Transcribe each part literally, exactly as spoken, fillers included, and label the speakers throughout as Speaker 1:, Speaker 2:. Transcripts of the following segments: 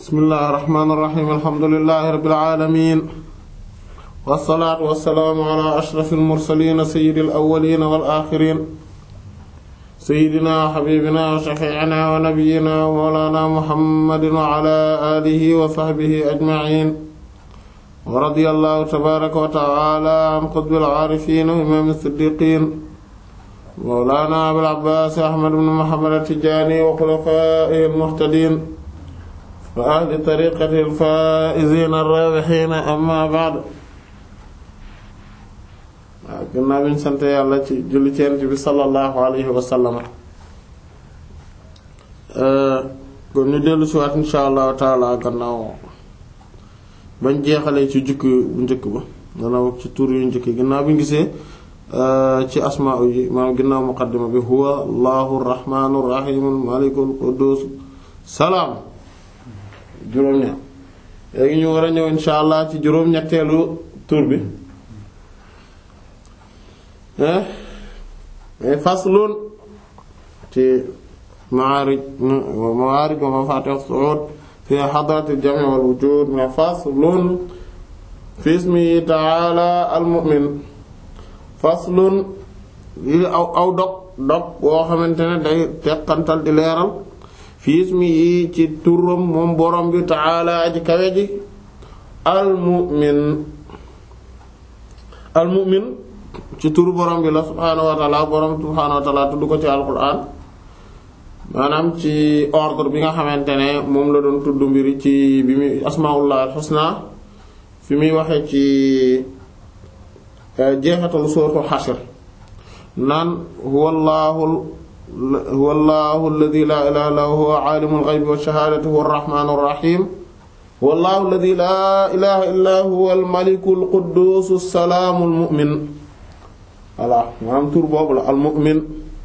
Speaker 1: bismillahir rahmanir rahim alhamdulillahi rabbil alamin wassalaatu wassalaamu ala ashrafil mursaliin sayyidil awwaliin wal aaxiriin sayyidina habibina wa shafii'ina wa nabiyyina wa mawlaana muhammadin wa ala aalihi wa sahbihi ajma'iin wa radiyallahu tabaaraka wa ta'aala an qutbil aarifiin wa imaamil siddiqiin mawlaana abil abbaas ahmad ibn muhammad at-tijaani wa xulafaa'ihil muhtadiin wa ahli tariiqatihil faa'iziina ar-raabihiin amma ba'd. waaw gannaaw bi ñu sant yàlla ci julli ci Yonent bi sallallahu alayhi wa sallam kon ñu dellu si waat insha allahu taala gannaaw bañ jeexalee ci jukki bu njëkk ba gannaaw ci tur yu njëkk gannaaw bi ñu gisee ci asmaa yi maanaam ginnaaw muqaddima bi huwa allahu rahmaanu rahiim malikul quddus salaam juróom-ñaar léegi ñu war a ñëw insha allah ci juróom-ñetteelu tur bi faslun ci ma'aarij ma'aarij wa mafaatih as-su'uud fi hadrati al-jam'i wal wujuud mais faslun fi ismihi ta'ala al-mu'min faslun li aw aw dog dog boo xamante ne day teqantal di leeral fi ismihi ci turam moom borom bi ta'ala aji kawe ji al-mu'min al-mu'min ci turu borom bi la subhaanahu wa ta'ala borom subhaanahu wa ta'ala tudd ko ci alquran maanaam ci ordre bi nga xamante ne moom la doon tudd mbiri ci bi muy asmaa'ullah al-husna fi muy waxee ci jeexatal suuratul hashr naan huwallahu huwallahu alladhi la ilaha illa huwa aalimul ghaybi wash shahaadati huwa ar-rahmaanur rahiim huwallahu alladhi la ilaha illa huwa al-malikul quddus as-salaamul mu'min. voilà maanaam tur boobu la al-mu'min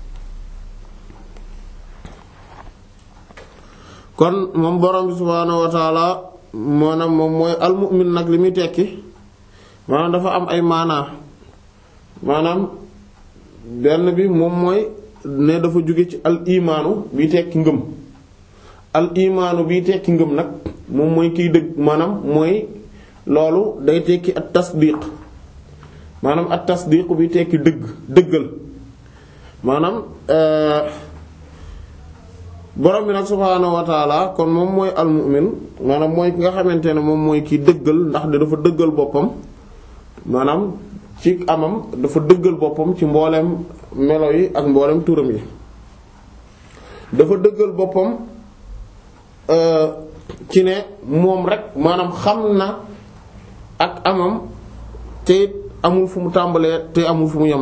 Speaker 1: kon moom borom bi subhaanahu wa taala maanaam moom mooy al-mu'min nag li muy tekki maanaam dafa am ay maanaa maanaam benn bi moom mooy ne dafa jóge ci al imaanu bi tekki ngëm al imaanu bi tekki ngëm nag moom mooy kiy dëgg maanaam mooy loolu day tekki at tasdiq maanaam at tasdiq bi tekki dëgg dëggal maanaam borom bi nag subhaanahu wa taala kon moom mooy al mu'min maanaam mooy ki nga xamante ne moom mooy kiy dëggal ndax de dafa dëggal boppam maanaam ci amam dafa dëggal boppam ci mbooleem melo yi ak mbooleem turam yi dafa dëggal boppam ci ne moom rek maanaam xam na ak amam te amul fu mu tàmbalee te amul fu mu yem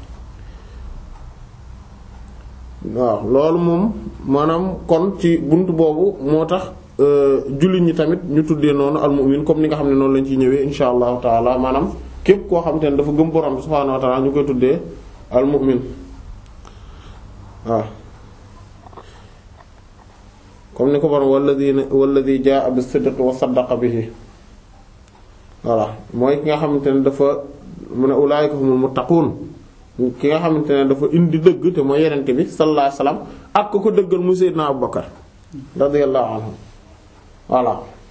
Speaker 1: waaw loolu moom maanaam kon ci bunt boobu moo tax jullit ñi tamit ñu tuddee noonu al-mu'min comme ni nga xam ne noonu lañ ciy ñëwee insha allahu taala maanaam képp koo xam te ne dafa gëm borom bi subhaanahu wa taala ñu koy tuddee al-mu'min waaw comme ni ko borom walladhi walladhi jaa'a bis-sidqi wa saddaqa bihi voilà mooy ki nga xamante ne dafa mu ne ulaa'ika humul muttaquun ki nga xamante ne dafa indi dëgg te mooy yenente bi sallallahu alayhi wasallam ak ko ko dëggal mu Seydina Abu Bakar radiyallahu anhu voilà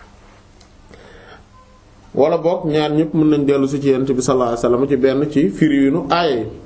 Speaker 1: wala boog ñaar ñëpp mën nañ dellu si ci yenente bi sallallahu alayhi wasallam ci benn ci firiwinu aaya yi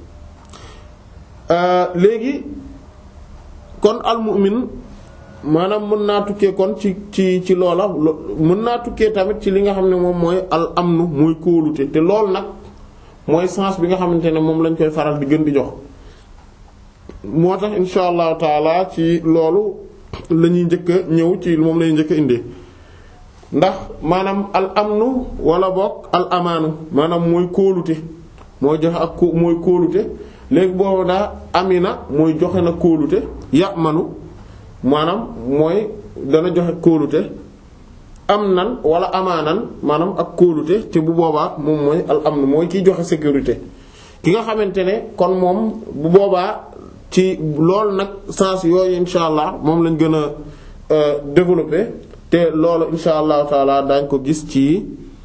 Speaker 1: léegi kon al-mu'min maanaam mën naa tukkee kon ci ci ci loola mën naa tukkee tamit ci li nga xam ne moom mooy al amnu mooy kóolute te loolu nag mooy sens bi nga xamante ne moom lañ koy faral di gën di jox moo tax insha allahu taala ci loolu la ñuy njëkk a ñëw ci moom la ñuy njëkk a indi ndax maanaam al amnu wala boog al amaanu maanaam mooy kóolute mooy joxe ak ko mooy kóolute léegi boobu daa amina mooy joxe na kóolute ya'manu maanaam mooy dana joxe kóolute am nan wala amaanan maanaam ak kóolute te bu boobaa moom mooy al amn mooy kiy joxe sécurité ki nga xamante ne kon moom bu boobaa ci loolu nag sens yooyu insha allah moom lañ gën a développer te loolu insha allahu taala daañ ko gis ci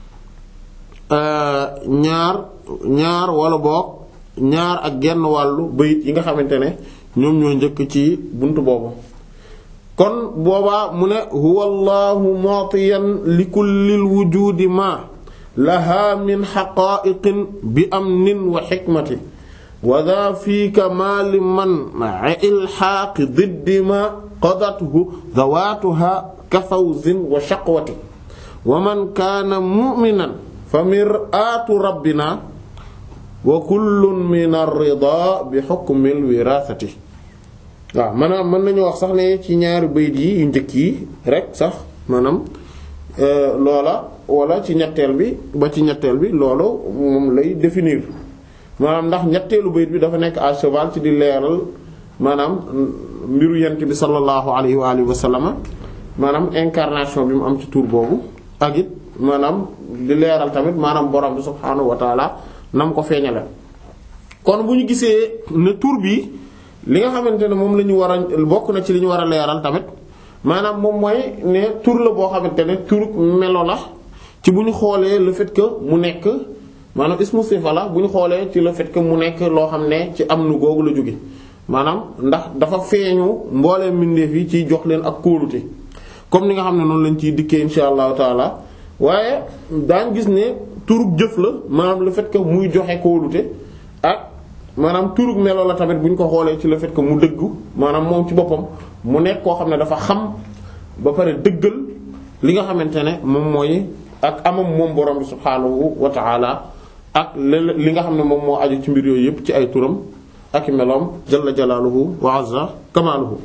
Speaker 1: ñaar ñaar wala boog ñaar ak genn wàllu bayit yi nga xamante ne ñoom ñoo njëkk ci buntu boobu kon boobaa mu ne huwa allahu mu'tiyan li kullil wujudi ma laha min haqa'iqin bi amnin wa hikmati wa dha fi kamali man ma'a ilhaqi diddi ma qadathu dhawatuha ka fawzin wa shaqwati wa man kana mu'minan fa mir'atu rabbina wa kullun min ar-rida bi hukmil wirasati. waaw maanaam mën nañu wax sax ne ci ñaari bayit yi yu njëkk yi rek sax maanaam loola wala ci ñetteel bi ba ci ñetteel bi loolu moom lay définir maanaam ndax ñetteelu bayit bi dafa nekk à cheval ci di leeral maanaam mbiru yent bi sallallahu alayhi wa alihi wa sallam maanaam incarnation bi mu am ci tur boobu ak it maanaam di leeral tamit maanaam borom bi subhaanahu wa taala nam ko feeñale kon bu ñu gisee ne tur bi li nga xamante ne moom la ñu war a bokk na ci li ñu war a leeral tamit maanaam moom mooy ne tur la boo xamante ne tur melo la ci bu ñu xoolee le fait que mu nekk maanaam ismu sifa la bu ñu xoolee ci le fait que mu nekk loo xam ne ci am nu googu la jóge maanaam ndax dafa feeñu mbooleem mbindeef yi ciy jox leen ak kóolute comme ni nga xam ne noonu lañ ciy dikkee insha allahu taala waaye daañ gis ne turug jëf la maanaam le fait que muy joxe kóolute ak maanaam turug melo la tamit bu ñu ko xoolee ci le fait que mu dëggu maanaam moom ci boppam mu nekk koo xam ne dafa xam ba pare dëggal li nga xamante ne moom mooy ak amam moom borom bi subhaanahu wa ta'ala ak li nga xam ne moom moo aju ci mbir yooyu yëpp ci ay turam ak i meloom jalla jalaaluhu wa azza kamaaluhu.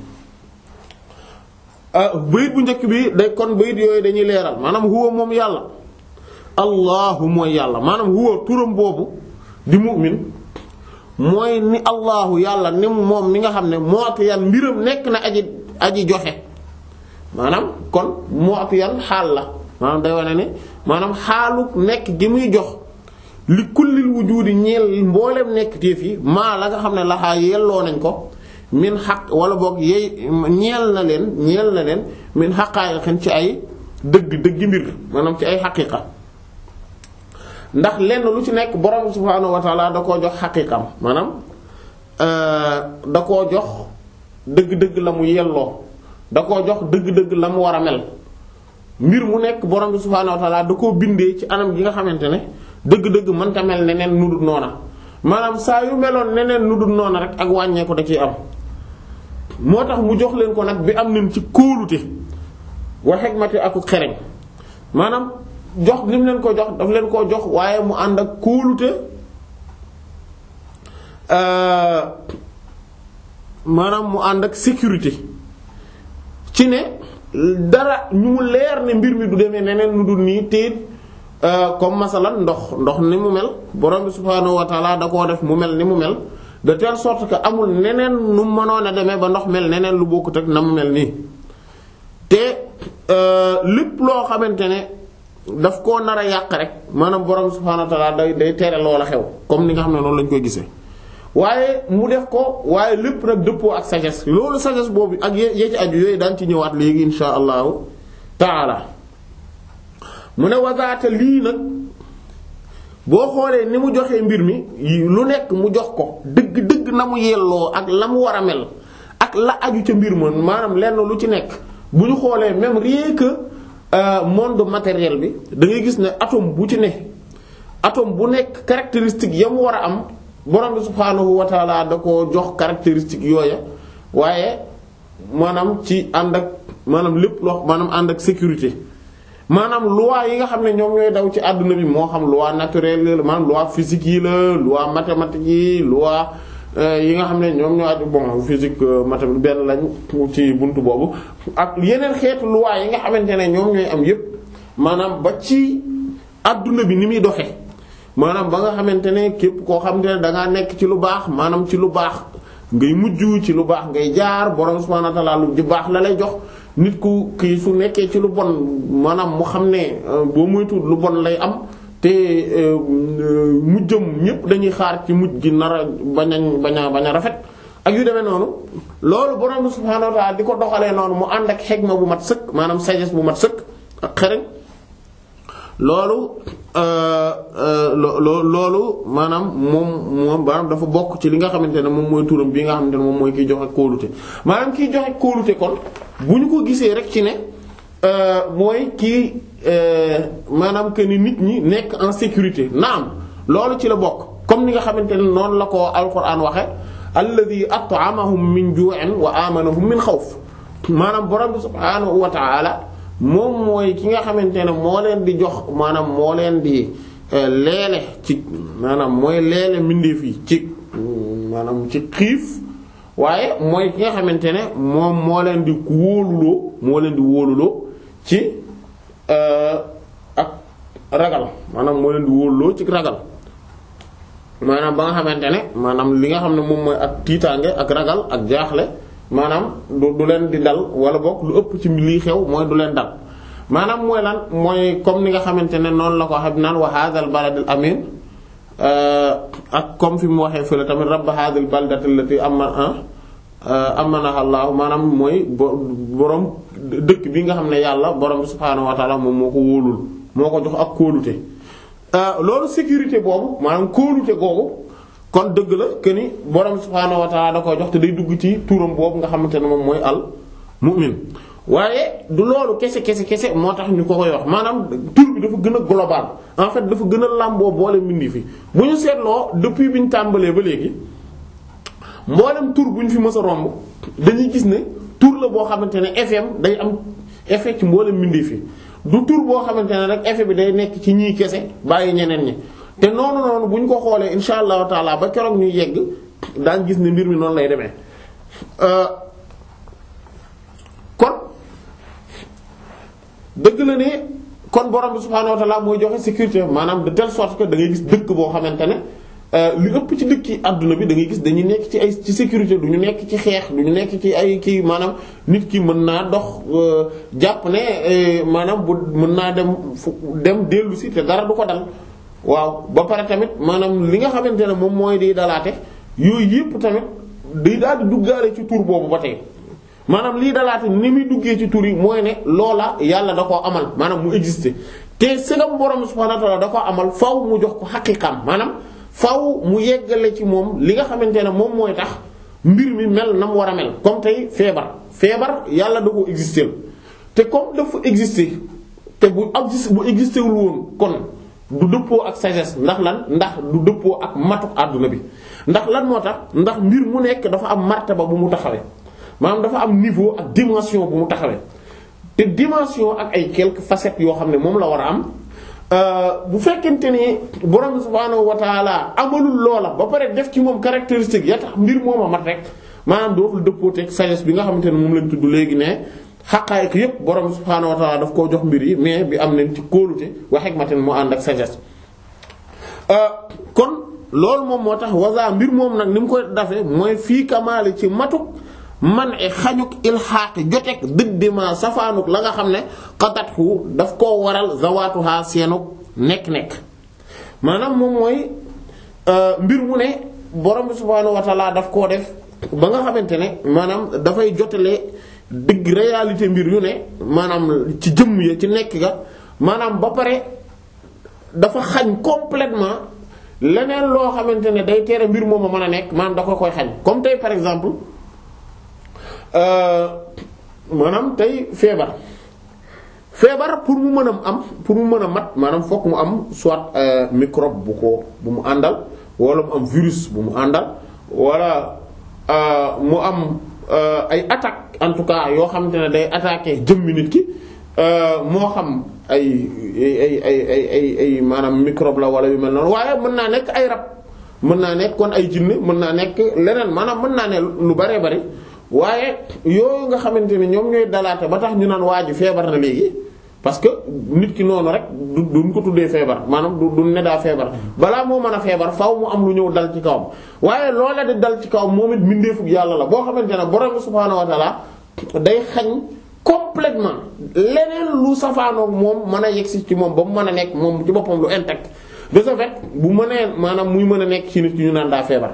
Speaker 1: bayit bu njëkk bi day kon bayit yooyu dañuy leeral maanaam huwa moom yàlla allahu mooy yàlla maanaam huwa turam boobu di mu'min mooy ni allahu yàlla ni moom mi nga xam ne mu'tiyan mbiram nekk na aji aji joxe maanaam kon mu'tiyan xaal la maanaam day wane ne maanaam xaalu nekk gi muy jox li kullil wujudi ñeel mboolem nekk téef yi maa la nga xam ne laxaa yelloo nañ ko min xaq wala boog yeey ñeel na leen ñeel na leen min xaqaayiqin ci ay dëgg dëggi mbir maanaam ci ay xaqiiqa ndax lenn lu ci nekk borom subhaanahu wa ta'ala da koo jox xaqiiqam maanaam da koo jox dëgg-dëgg la mu yelloo da koo jox dëgg-dëgg la mu war a mel mbir mu nekk borom subhaanahu wa ta'ala da koo bindee ci anam gi nga xamante ne dëgg-dëgg mënta mel neneen nu dul noona maanaam saa yu meloon neneen nu dul noona rek ak wàññeeku da ciy am moo tax mu jox leen ko nag bi am nañ ci kóolute wa hikmati ak xereñ maanaam jox li mu leen ko jox daf leen koo jox waaye mu ànd ak kóolute maanaam mu ànd ak sécurité ci ne dara ñu mu leer ne mbir mi du demee neneen nu dul nii te comme masalan ndox ndox ni mu mel borom bi subhaanahu wa ta'ala da koo def mu mel ni mu mel de telle sorte que amul neneen nu mënoon a demee ba ndox mel neneen lu bokkut ak na mu mel nii te lépp loo xamante ne daf koo nar a yàq rek maanaam borom subhaanahu wa ta'ala day day tere loola xew comme ni nga xam ne noonu lañ koy gisee waaye mu def ko waaye lépp nag dëppoo ak sagesse loolu sagesse boobu ak yee ci aju yooyu daan ci ñëwaat léegi insha allahu taala mu ne wazaata lii nag boo xoolee ni mu joxee mbir mi lu nekk mu jox ko dëgg dëgg na mu yelloo ak la mu war a mel ak la aju ca mbir ma maanaam lenn lu ci nekk bu ñu xoolee même rien que monde matériel bi da ngay gis ne atome bu ci ne atome bu nekk caractéristique ya mu war a am borom bi subhaanahu wa ta'ala da ko jox caractéristique yooya waaye maanaam ci ànd ak maanaam lépp loo maanaam ànd ak sécurité maanaam loi yi nga xam ne ñoom ñooy daw ci àdduna bi moo xam loi naturelle la maanaam loi physique yi la loi mathématique yi loi yi nga xam ne ñoom ñoo aju bon physique mathématique benn lañ ci buntu boobu ak yeneen xeetu loi yi nga xamante ne ñoom ñooy am yépp maanaam ba ci àdduna bi ni muy doxee maanaam ba nga xamante ne képp koo xamante ne da ngaa nekk ci lu baax maanaam ci lu baax ngay mujj ci lu baax ngay jaar borom subhanahu wa ta'ala lu baax la lay jox nit ku kii su nekkee ci lu bon maanaam mu xam ne boo moytu lu bon lay am te mujjam ñépp dañuy xaar ci mujj gi nar a bañ a bañ a bañ a rafet ak yu demee noonu loolu borom subhanahu wa ta'ala di ko doxalee noonu mu ànd ak xegma bu mat sëkk maanaam sagesse bu mat sëkk ak xereñ loolu loolu maanaam moom moom maanaam dafa bokk ci li nga xamante ne moom mooy turam bi nga xamante ne moom mooy kiy joxe kóolute maanaam kiy joxe kóolute kon bu ñu ko gisee rek ci ne mooy kii maanaam que ni nit ñi nekk en sécurité naam loolu ci la bokk comme ni nga xamante ne noonu la ko alquran waxe alladhi at'amahum min ju'in wa amanahum min xawf maanaam borom bi subhaanahu wa ta'ala moom mooy ki nga xamante ne moo leen di jox maanaam moo leen di leele ci maanaam mooy leele mbindeef yi ci maanaam ci xiif waaye mooy ki nga xamante ne moom moo leen di wóoluloo moo leen di wóoluloo ci ak ragal maanaam moo leen di wóoluloo ci ragal maanaam ba nga xamante ne maanaam li nga xam ne moom mooy ak tiitaange ak ragal ak jaaxle maanaam du du leen di dal wala boog lu ëpp ci lii xew mooy du leen dal maanaam mooy lan mooy comme ni nga xamante ne noonu la ko xam naan wa hadhal baladil amin ak comme fi mu waxee fële tamit rabb hadhal baldati allati amana amanaha Allah maanaam mooy borom dëkk bi nga xam ne yàlla borom subhaanahu wa ta'ala moom moo ko wóolul moo ko jox ak kóolute loolu sécurité boobu maanaam kóolute googu kon dëgg la que ni borom subhaanahu wa ta'ala da koy jox te day dugg ci turam boobu nga xamante ne moom mooy al mu'min waaye du loolu kese kese kese moo tax ñu ko koy wax maanaam tur bi dafa gën a global en fait dafa gën a làmboo boole mbindi fi bu ñu seetloo depuis bi ñu tàmbalee ba léegi mboolem tur bu ñu fi mës a romb dañuy gis ne tur la boo xamante ne F M day am effet ci mboolem mbindi fi du tur boo xamante ne rek effet bi day nekk ci ñii kese bàyyi ñeneen ñi te noonu noonu bu ñu ko xoolee insha allahu taala ba keroog ñuy yegg daañ gis ne mbir mi noonu lay demee kon dëgg la ne kon borom bi subhaanahu wa ta'ala mooy joxe sécurité maanaam de telle sorte que da ngay gis dëkk boo xamante ne li ëpp ci dëkk yi àdduna bi da ngay gis dañuy nekk ci ay ci sécurité du ñu nekk ci xeex du ñu nekk ci ay kii maanaam nit ki mën naa dox jàpp ne maanaam bu mën naa dem fu dem dellu si te dara du ko dal waaw ba pare tamit maanaam li nga xamante ne moom mooy di dalaate yooyu yëpp tamit day daal di duggaale ci tur boobu ba tey maanaam lii dalaate ni muy duggee ci tur yi mooy ne loola yàlla da koo amal maanaam mu exister te segam borom subhaanahu wa ta'aala da koo amal faw mu jox ko xaqiiqam maanaam faw mu yeggale ci moom li nga xamante ne moom mooy tax mbir mi mel na mu war a mel comme tey feebar feebar yàlla da koo exister te comme dafa exister te bu existe bu exister wul woon kon du dëppoo ak sagesse ndax lan ndax du dëppoo ak matuk àdduna bi ndax lan moo tax ndax mbir mu nekk dafa am martaba bu mu taxawee maanaam dafa am niveau ak dimension bu mu taxawee te dimension ak ay quelques facettes yoo xam ne moom la war a am bu fekkente ni borom subhaanahu wa ta'ala amalul loola ba pare def ci moom caractéristique ya tax mbir moom a mat rek maanaam dootul dëppoo teg sagesse bi nga xamante ne moom lañ tudd léegi ne xaqaayiq yépp borom subhaanahu wa ta'ala daf koo jox mbir yi mais bi am nañ ci kóolute wa hikmatin mu ànd ak sagesse kon loolu moom moo tax waza mbir moom nag ni mu koy dafee mooy fii kamaali ci matuk man e xañuk ilxaaqi jotek dëgdima safaanuk la nga xam ne xatatxu daf koo waral zawaatuha seenuk nekk-nekk maanaam moom mooy mbir mu ne borom bi subhaanahu wa ta'ala daf koo def ba nga xamante ne maanaam dafay jotale dëgg réalité mbir yu ne maanaam ci jëmm ya ci nekk ga maanaam ba pare dafa xañ complètement leneen loo xamante ne day tere mbir moom a mën a nekk maanaam da ko koy xañ comme tey par exemple maanaam tey feebar feebar pour mu mën a am pour mu mën a mat maanaam fokk mu am soit microbe bu ko bu mu àndal wala mu am virus bu mu àndal wala mu am ay attaque en tout cas yoo xamante ne day attaquer jëmmi nit ki moo xam ay ay ay ay ay ay maanaam microbe la wala yu mel noonu waaye mën naa nekk ay rab mën naa nekk kon ay jinne mën naa nekk leneen maanaam mën naa ne lu baree bari waaye yooyu nga xamante ne ñoom ñooy dalaate ba tax ñu naan waa ji feebar na léegi parce que nit ki noonu rek du duñ ko tuddee feebar maanaam du du ne daa feebar balaa moo mën a feebar faaw mu am lu ñëw dal ci kawam waaye loola di dal ci kawam moom it mbindeefug yàlla la boo xamante ne borom subhaanahu wa ta'ala day xañ complètement leneen lu safaanoog moom mën a yegsi ci moom ba mu mën a nekk moom ci boppam lu intact de ce fait bu mënee maanaam muy mën a nekk ci nit ki ñu naan daa feebar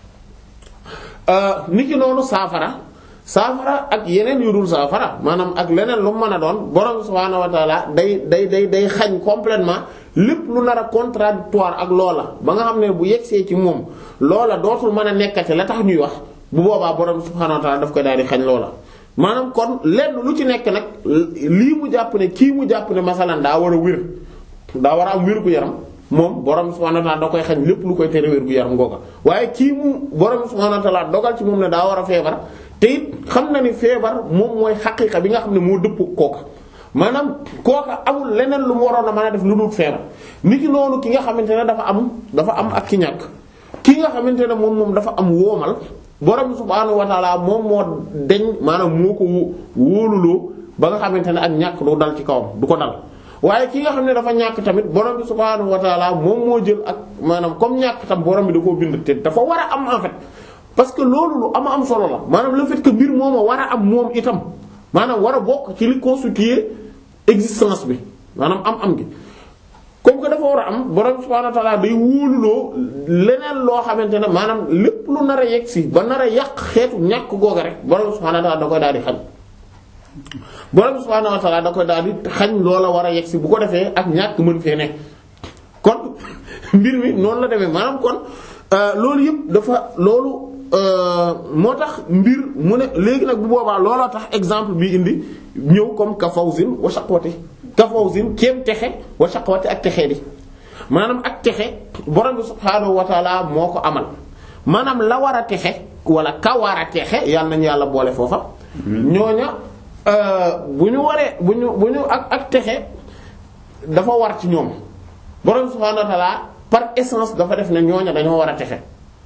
Speaker 1: nit ki noonu saafara saafara ak yeneen yu dul saafara maanaam ak leneen lu mu mën a doon borom subhaanahu wa ta'ala day day day day xañ complètement lépp lu nar a contradictoire ak loola ba nga xam ne bu yegsee ci moom loola dootul mën a nekkati la tax ñuy wax bu boobaa borom subhaanahu wa ta'ala daf koy daal di xañ loola maanaam kon lenn lu ci nekk nag lii mu jàpp ne kii mu jàpp ne masalan daa war a wér daa war a am wér gu yaram moom borom subhaanahu wa ta'aala da koy xañ lépp lu koy tere wér gu yaram ngooga waaye kii mu borom subhaanahu wa ta'aala dogal ci moom ne daa war a feebar te it xam na ni feebar moom mooy xaqiiqa bi nga xam ne moo dëpp kooka maanaam kooka amul leneen lu mu waroon a mën a def lu dul feebar nit ki noonu ki nga xamante ne dafa am dafa am ak ki ñàkk ki nga xamante ne moom moom dafa am woomal borom subhaanahu wa ta'aala moom moo deñ maanaam moo ko wóoluloo ba nga xamante ne ak ñàkk du dal ci kawam du ko dal waaye ki nga xam ne dafa ñàkk tamit borom bi subhaanahu wa ta'aala moom moo jël ak maanaam comme ñàkk tam borom bi da koo bind te dafa war a am en fait parce que loolu lu ama am solo la maanaam le fait que mbir mooma war a am moom itam maanaam war a bokk ci li constituer existence bi maanaam am-am gi comme que dafa war a am borom subhaanahu wa ta'aala day wóoluloo leneen loo xamante ne maanaam lépp lu nar a yegg si ba nar a yàq xeetu ñàkk googa rek borom subhaanahu wa ta'aala da koy daal di xañ borom subhaanahu wa ta'aala da koy daal di xañ loola war a yegg si bu ko defee ak ñàkk mën fee nekk kon mbir mi noonu la demee maanaam kon loolu yëpp dafa loolu moo tax mbir mu ne léegi nag bu boobaa looloo tax exemple bi indi ñëw comme ka fawzin wa shaqwati ka fawzin kéem texe wa shaqwati ak texe di maanaam ak texe borom bi subhaanahu wa ta'aala moo ko amal maanaam la war a texe wala ka war a texe yàlla nañu yàlla boole foofa ñooña bu ñu waree bu ñu bu ñu ak ak texe dafa war ci ñoom borom subhaanahu wa ta'aala par essence dafa def ne ñooña dañoo war a texe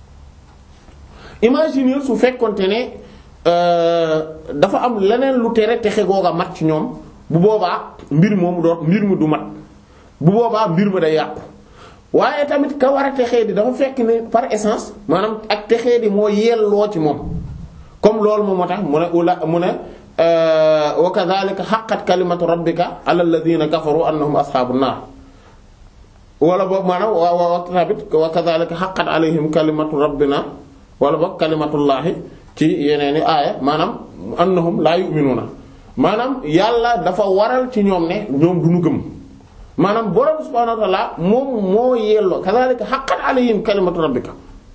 Speaker 1: imaginer su fekkonte ne dafa am leneen lu tere texe googa mat ci ñoom bu boobaa mbir moomu doon mbir mi du mat bu boobaa mbir mi day yàqu waaye tamit ka war a texee di dafa fekk ne par essence maanaam ak texee di moo yelloo ci moom comme loolu moom moo tax mu ne ula mu ne wa kadhalika haqqat kalimatu rabbika ala alladhina kafaru annahum ashabun nar wala boog maanaam wa wa tamit wa kadhalika haqqat alayhim kalimatu rabbina wala boog kalimatullahi ci yeneeni aaya maanaam annahum la yu'minuna maanaam yàlla dafa waral ci ñoom ne ñoom du ñu gëm maanaam borom subhaanahu wa ta'aala moom moo yelloo kadhalika haqqat alayhim kalimatu rabbika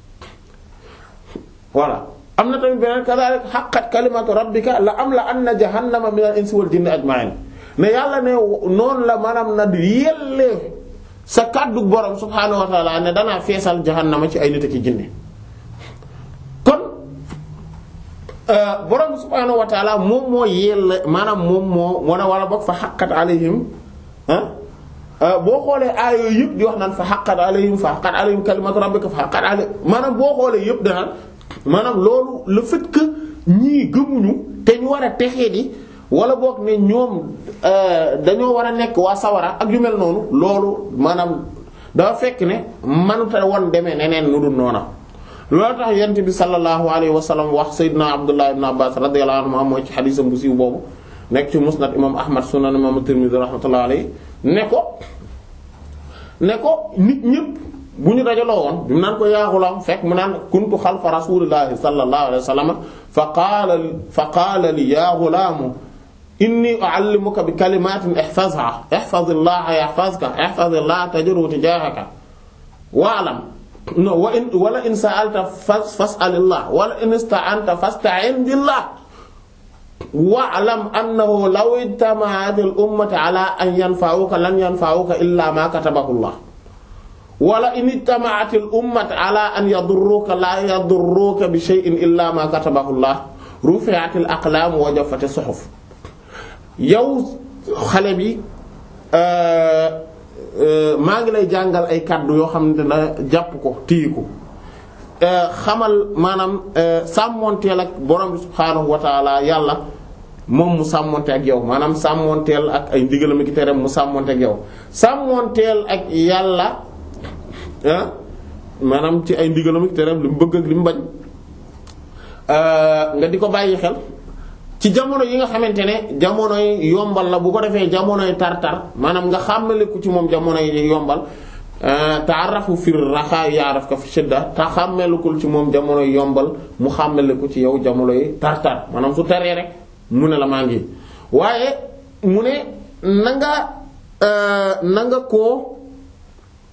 Speaker 1: voilà am na tamit beneen kadhalika haqqat kalimatu rabbika la am la anna jahannama minal insi wal jinni ajma'in ne yàlla ne noonu la maanaam na yellee sa kàddu borom subhaanahu wa ta'aala ne danaa feesal jahannama ci ay nit ak jinne kon borom subhaanahu wa ta'aala moom moo yelle maanaam moom moo moo ne wala boog fa haqqat alayhim ah boo xoolee aay yooyu yëpp di wax naan fa haqqat alayhim fa haqqat alayhim kalimatu rabbika fa haqqat alayhim maanaam boo xoolee yëpp danaan maanaam loolu le fait que ñii gëmuñu te ñu war a texee di wala boog ne ñoom dañoo war a nekk waa sawara ak yu mel noonu loolu maanaam dafa fekk ne mënuta woon demee neneen nu dul noona loolu tax yent bi sallallahu alayhi wa sallam wax Seydina Abdullah ibn Abbas radiyallahu anhu mooy ci xadiisam bu siiw boobu nekk ci musnad imam Ahmad sunan imam Tirmidhi rahmatullahi alayhi ne ko ne ko nit ñëpp bu ñu dajaloo woon bi mu naan ko yaa ghulaam fekk mu naan kuntu xalfa rasulillahi sallallahu alayhi wa sallam fa qaala fa qaala li yaa ghulaam inni u'allimuka bi kalimatin ihfazha ihfazillaha yahfazka ihfazillaha tajidhu tijahaka wa'lam no wa in wala in sa'alta fas'alillah wala in ista'anta fasta'in billah wa'lam annahu law ijtama'atil ummatu ala an yanfa'uka lan yanfa'uka illa ma katabahu Allah wala in ijtama'atil ummatu ala an yadurruka la yadurruka bi shay'in illa ma katabahu Allah rufi'atil aqlam wa jaffatis suhuf yow xale bi maa ngi lay jàngal ay kàddu yoo xam ne na jàpp ko téye ko xamal maanaam sàmmonteel ak borom bi subhaanahu wa taala yàlla moom mu sàmmonte ak yow maanaam sàmmonteel ak ay ndigalam ak tereem mu sàmmonte ak yow sàmmonteel ak yàlla maanaam ci ay ndigalam ak tereem li mu bëgg ak li mu bañ nga di ko bàyyi xel ci jamono yi nga xamante ne jamonoy yombal la bu ko defee jamonoy tar-tar maanaam nga xàmmaliku ci moom jamonoy yombal ta'arrafu fi raxa ya'rafka fi shidda ta xàmmalikul ci moom jamonoy yombal mu xàmmaliku ci yow jamonoy tar-tar maanaam su taree rek mu ne la maa ngi waaye mu ne na nga na nga koo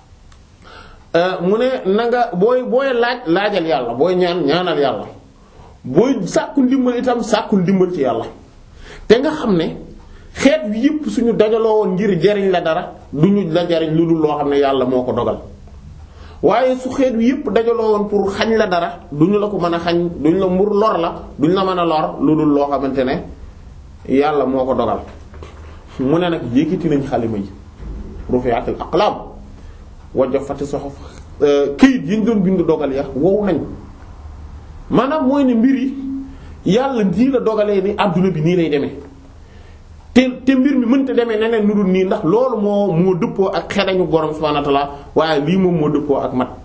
Speaker 1: mu ne na nga booy booy laaj laajal yàlla booy ñaan ñaanal yàlla booy sàkku ndimbal itam sàkku ndimbal ci yàlla te nga xam ne xeet wi yëpp suñu dajaloo woon ngir jariñ la dara duñu la jariñ lu dul loo xam ne yàlla moo ko dogal waaye su xeet wi yëpp dajaloo woon pour xañ la dara duñu la ko mën a xañ duñu la mbur lor la duñu la mën a lor lu dul loo xamante ne yàlla moo ko dogal mu ne nag yékkati nañ xalima yi rufi'atil aqlam wa jaffati suhuf këyit yi ñu doon bind dogal ya wow nañ maanaam mooy ne mbir yi yàlla nii la dogalee ni adduna bi nii lay demee te te mbir mi mënta demee neneen nu dul nii ndax loolu moo moo dëppoo ak xereñu borom subhanahu wa ta'ala waaye lii moom moo dëppoo ak mat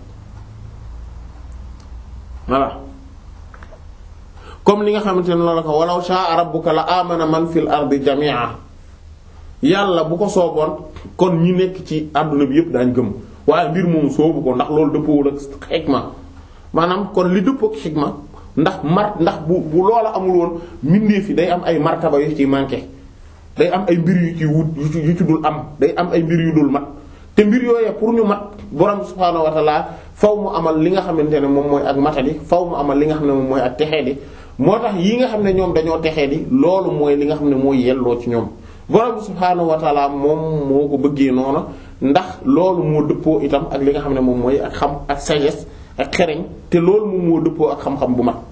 Speaker 1: voilà comme li nga xamante ne loolu ko walaw sha'a rabbuka la amana man fil ardi jami'a yàlla bu ko sooboon kon ñi nekk ci adduna bi yëpp daañ gëm waaye mbir moomu soobu ko ndax loolu dëppoowul ak xikma maanaam kon li dëppoo ak xikma ndax mar ndax bu bu loola amul woon mbindeef yi day am ay martaba yu ci manqué day am ay mbir yu ci wut yu ci yu ci dul am day am ay mbir yu dul mat te mbir yooyee pour ñu mat borom subhaanahu wa ta'ala faw mu amal li nga xamante ne moom mooy ak matadi faw mu amal li nga xam ne moom mooy ak texeedi moo tax yi nga xam ne ñoom dañoo texeedi loolu mooy li nga xam ne mooy yelloo ci ñoom borom subhaanahu wa ta'ala moom moo ko bëggee noonu ndax loolu moo dëppoo itam ak li nga xam ne moom mooy ak xam ak sagesse ak xereñ te loolu moom moo dëppoo ak xam-xam bu mat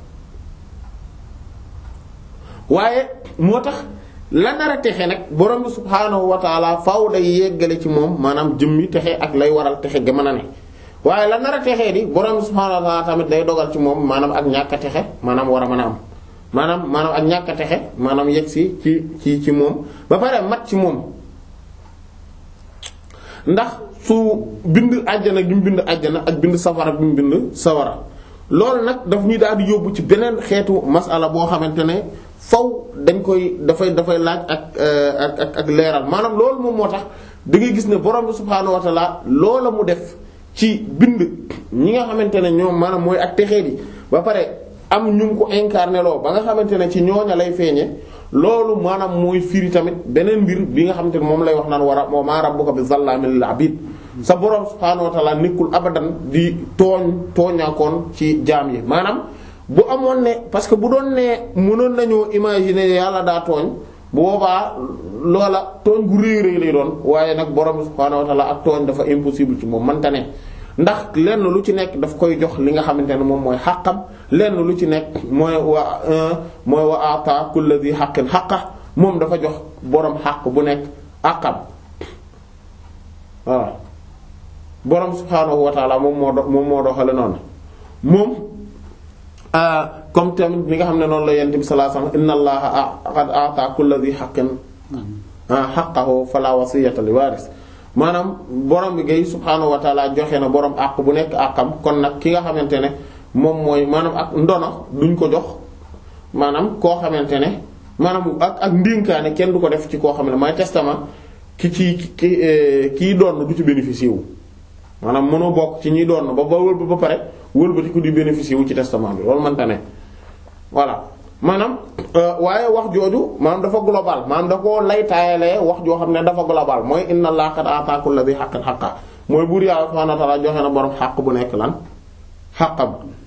Speaker 1: waaye moo tax la nar a texe nag borom subhaanahu wa ta'ala faaw day yeggale ci moom maanaam jëmmi texe ak lay waral texe ga mën a ne waaye la nar a texee di borom subhaanahu wa ta'ala tamit day dogal ci moom maanaam ak ñàkk a texe maanaam war a mën a am maanaam maanaam ak ñàkk a texe maanaam yegg si ci ci ci moom ba pare mat ci moom ndax su bind àjjana gi mu bind àjjana ak bind safara bi mu bind sawara loolu nag daf ñuy daal di yóbbu ci beneen xeetu masala boo xamante ne faw dañ koy dafay dafay laaj ak ak ak ak leeral maanaam loolu moom moo tax da ngay gis ne borom bi subhaanahu wa ta'ala loola mu def ci bind ñi nga xamante ne ñoom maanaam mooy ak texee di ba pare am ñu ngi ko incarné loo ba nga xamante ne ci ñooña lay feeñe loolu maanaam mooy firi tamit beneen mbir bi nga xamante ne moom lay wax naan war a moo maa rabbuka bi zallaamil lil abid sa borom subhaanahu wa ta'ala nekkul abadan di tooñ tooñaakoon ci jaam yi maanaam bu amoon ne parce que bu doon ne mënoon nañoo imaginer yàlla daa tooñ bu boobaa loola tooñ gu rëy rëy lay doon waaye nag borom subhaanahu wa ta'ala ak tooñ dafa impossible ci moom manta ne ndax lenn lu ci nekk daf koy jox li nga xamante ne moom mooy xàqam lenn lu ci nekk mooy wa mooy wa ata kulli dhi haqqin haqqa moom dafa jox borom xàq bu nekk àqam waaw borom subhaanahu wa ta'ala moom moo do moom moo doxale noonu moom comme tamit li nga xam ne noonu la yonent bi sallallahu alayhi wasallam inna allaha qad ata kulli dhi haqqin haqqahu fala wasiyata li waris maanaam borom bi gay subhaanahu wa ta'ala joxe na borom àq bu nekk àqam kon nag ki nga xamante ne moom mooy maanaam ak ndono duñ ko jox maanaam koo xamante ne maanaam ak ak ndénkaane kenn du ko def ci koo xam ne mooy testament ki ci ki kii doon du ci bénéficier wu maanaam mënoo bokk ci ñi doon ba ba wëlba ba pare wëlbati ko di bénéficier wu ci testament bi loolu mënta ne voilà maanaam waaye wax jooju maanaam dafa global maanaam da koo lay taayalee wax joo xam ne dafa global mooy inna allaha qad ata kulli dhi haqqin haqqa mooy buur yàlla subhanahu wa ta'ala joxe na borom xàq bu nekk lan xàqam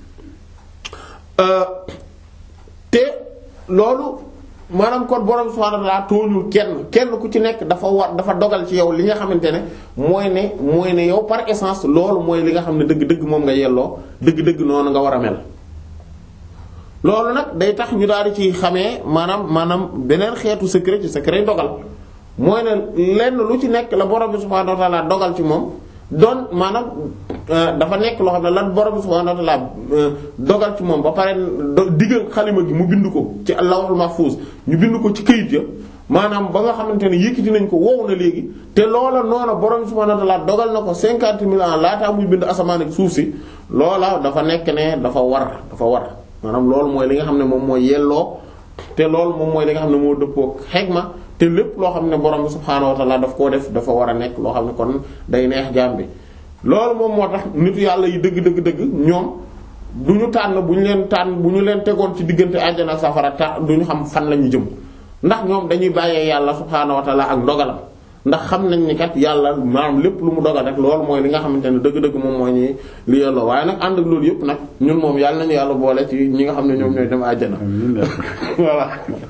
Speaker 1: te loolu maanaam kon borom subhanahu wa ta'ala tooñul kenn kenn ku ci nekk dafa war dafa dogal ci yow li nga xamante ne mooy ne mooy ne yow par essence loolu mooy li nga xam ne dëgg-dëgg moom nga yelloo dëgg-dëgg noonu nga war a mel. loolu nag day tax ñu daal di ci xamee maanaam maanaam beneen xeetu secret ci secret dogal mooy ne lenn lu ci nekk la borom bi subhanahu wa ta'ala dogal ci moom doon maanaam dafa nekk loo xam ne lan borom bi subhanahu wa ta'ala dogal ci moom ba pare digal xalima gi mu bind ko ci lawhul mahfuz ñu bind ko ci këyit ya maanaam ba nga xamante ne yëkkati nañ ko wow na léegi te loola noona borom bi subhanahu wa ta'ala dogal na ko cinquante mille ans laataa muy bind asamaan ak suuf si loola dafa nekk ne dafa war dafa war maanaam loolu mooy li nga xam ne moom mooy yelloo te loolu moom mooy li nga xam ne moo dëppoo xegma te lépp loo xam ne borom bi subhaanahu wa ta'ala daf koo def dafa war a nekk loo xam ne kon day neex jaam bi loolu moom moo tax nitu yàlla yi dëgg dëgg dëgg ñoom du ñu tànn bu ñu leen tànn bu ñu leen tegoon ci diggante àjjana ak safara tax du ñu xam fan la ñu jëm ndax ñoom dañuy bàyyee yàlla subhaanahu wa ta'ala ak ndogalam ndax xam nañ ni kat yàlla maanaam lépp lu mu dogal rek loolu mooy li nga xamante ne dëgg-dëgg moom mooy ñi li yelloo waaye nag ànd ak loolu yëpp nag ñun moom yàlla nañu yàlla boole ci ñi nga xam ne ñoom ñooy dem àjjana voilà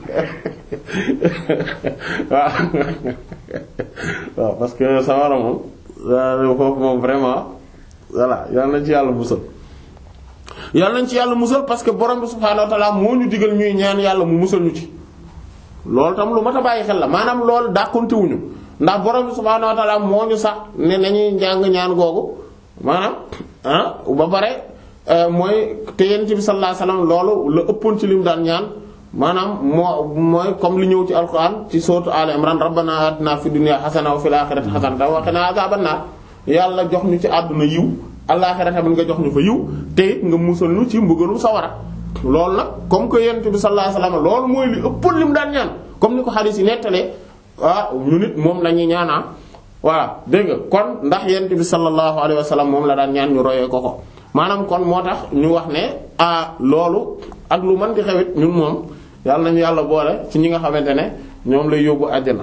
Speaker 1: waaw waaw parce que sawara moom foofu moom vraiment voilà yàlla nañ ci yàlla musal yàlla nañ ci yàlla musal parce que borom bi subhaanahu wa ta'ala moo ñu digal ñuy ñaan yàlla mu musal ñu ci loolu tam lu mat a bàyyi xel la maanaam loolu dàqantewuñu ndax borom bi subhaanahu wa ta'ala moo ñu sax ne nañuy njàng ñaan googu maanaam ah ba pare mooy te yonent bi sallallahu alayhi wasallam loolu la ëppoon ci lim daan ñaan maanaam moo mooy comme li ñëw ci alquran ci sourate Al Imran rabbana atina fid dunya hasana wa fil akhirati hasanatan wa qina adhaban nar yàlla jox ñu ci àdduna yiw àllaxira tamit nga jox ñu fa yiw te it nga musal ñu ci mbugalu sawara loolu nag comme que yonent bi sallallahu alayhi wasallam loolu mooy li ëppoon lim daan ñaan comme ni ko hadith yi nettalee ah ñu nit moom la ñuy ñaanaa voilà dégg nga kon ndax yonent bi sallallahu alayhi wasallam moom la daan ñaan ñu royee ko ko maanaam kon moo tax ñu wax ne ah loolu ak lu mën di xewit ñun moom yàlla nañu yàlla boole ci ñi nga xamante ne ñoom lay yóbbu àjjana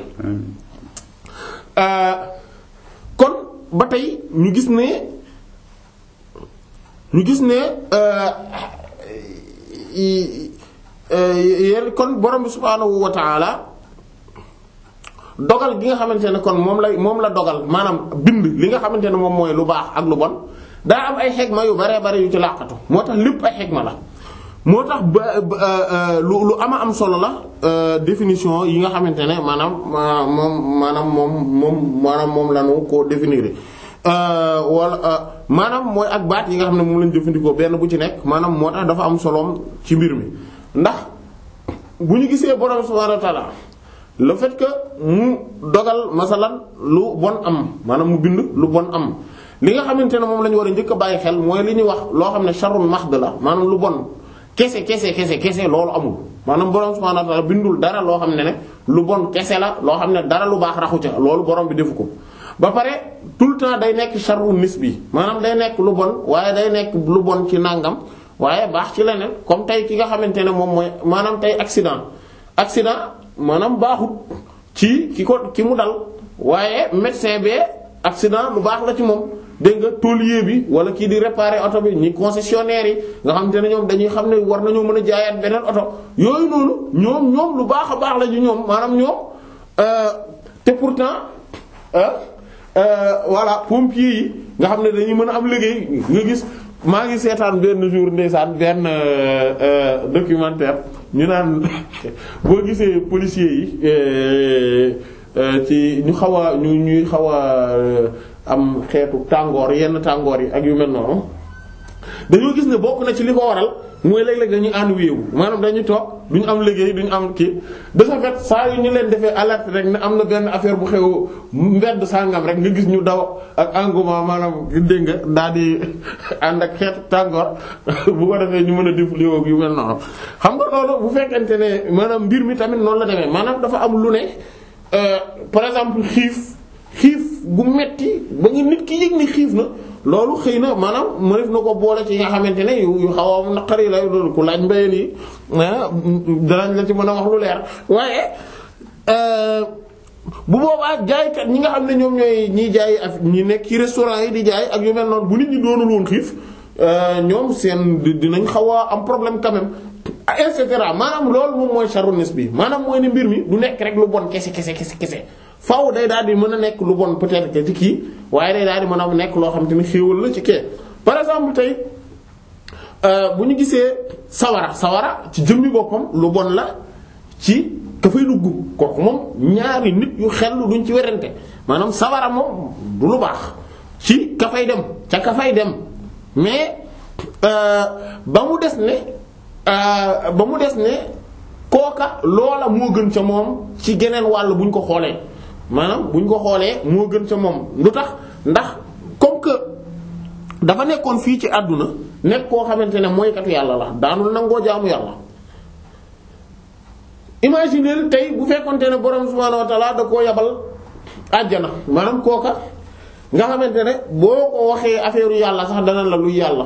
Speaker 1: kon ba tey ñu gis ne ñu gis ne yéen kon borom bi subhaanahu wa ta'ala dogal gi nga xamante ne kon moom la moom la dogal maanaam bind li nga xamante ne moom mooy lu baax ak lu bon daa am ay xegma yu baree bare yu ci làqatu moo tax lépp ay xegma la moo tax ba lu lu ama am solo la définition yi nga xamante ne maanaam moom maanaam moom moom maanaam moom lanu ko définir wala maanaam mooy ak baat yi nga xam ne moom lañu jëfandikoo benn bu ci nekk maanaam moo tax dafa am soloom ci mbir mi ndax bu ñu gisee borom subhanahu wa ta'ala le fait que mu dogal masalan lu bon am maanaam mu bind lu bon am li nga xamante ne moom la ñu war a njëkk a bàyyi xel mooy li ñuy wax loo xam ne sharrun mahd la maanaam lu bon kese kese kese kese loolu amul maanaam borom subhanahu wa ta'ala bindul dara loo xam ne ne lu bon kese la loo xam ne dara lu baax raxu ca loolu borom bi defu ko ba pare tout le temps day nekk sharrun nisbi maanaam day nekk lu bon waaye day nekk lu bon ci nangam waaye baax ci leneen comme tey ki nga xamante ne moom mooy maanaam tey accident accident maanaam baaxut ci ki ko ki mu dal waaye médecin bee accident lu baax la ci moom dégg nga tôlier bi wala kii di réparer oto bi ñi concessionnaire yi nga xamante ne ñoom dañuy xam ne war nañoo mën a jaayaat beneen oto yooyu noonu ñoom ñoom lu baax a baax la ci ñoom maanaam ñoom te pourtant voilà pompier yi nga xam ne dañuy mën a am liggéey nga gis maa ngi seetaan benn jour ndeysaan benn documentaire ñu naan boo gisee policiers yi ci ñu xaw a ñu ñuy xaw a am xeetu tàngoor yenn tàngoor yi ak yu mel noonu dañoo gis ne bokk na ci li ko waral mooy léeg-léeg dañuy ennuyé wu maanaam dañuy toog duñu am liggéey duñu am kii de ce fait saa yu ñu leen defee alerte rek ne am na benn affaire bu xew mbedd sàngam rek nga gis ñu daw ak engouement maanaam dégg nga daal di ànd ak xeetu tàngoor bu ko defee ñu mën a défulé wu yu mel noonu. xam nga loolu bu fekkente ne maanaam mbir mi tamit noonu la demee maanaam dafa am lu ne par exemple xiif xiif bu metti ba nga nit ki yëg ni xiif na. loolu xëy na maanaam mu def na ko boole ci nga xamante ne yu yu xaw a naqari la loolu ku laaj mbayeen yi danañ la ci mën a wax lu leer waaye bu boobaa jaaykat ñi nga xam ne ñoom ñooy ñiy jaay ak ñi nekk ci restaurant yi di jaay ak yu mel noonu bu nit ñi doonul woon xiif ñoom seen dinañ xaw a am problème quand même et cetera maanaam loolu moom mooy charonis bi maanaam mooy ne mbir mi du nekk rek lu bon kese kese kese kese. faaw day daal di mën a nekk lu bon peut-être que ci kii waaye day daal di mën a nekk loo xam te ni xéewal la ci kee par exemple tey bu ñu gisee sawara sawara ci jëmmi boppam lu bon la ci ka fay dugg kooku moom ñaari nit yu xellu duñ ci werante maanaam sawara moom du lu baax ci ka fay dem ca ka fay dem mais ba mu des ne ba mu des ne kooka loola moo gën ca moom ci geneen wàll bu ñu ko xoolee maanaam bu ñu ko xoolee moo gën ca moom lu tax ndax comme que dafa nekkoon fii ci àdduna nekk koo xamante ne mooykatu yàlla la daanul nangoo jaamu yàlla. imaginer tey bu fekkonte ne borom subhaanahu wa ta'ala da koo yabal àjjana maanaam kooka nga xamante ne boo ko waxee affaire yàlla sax dana la luy yàlla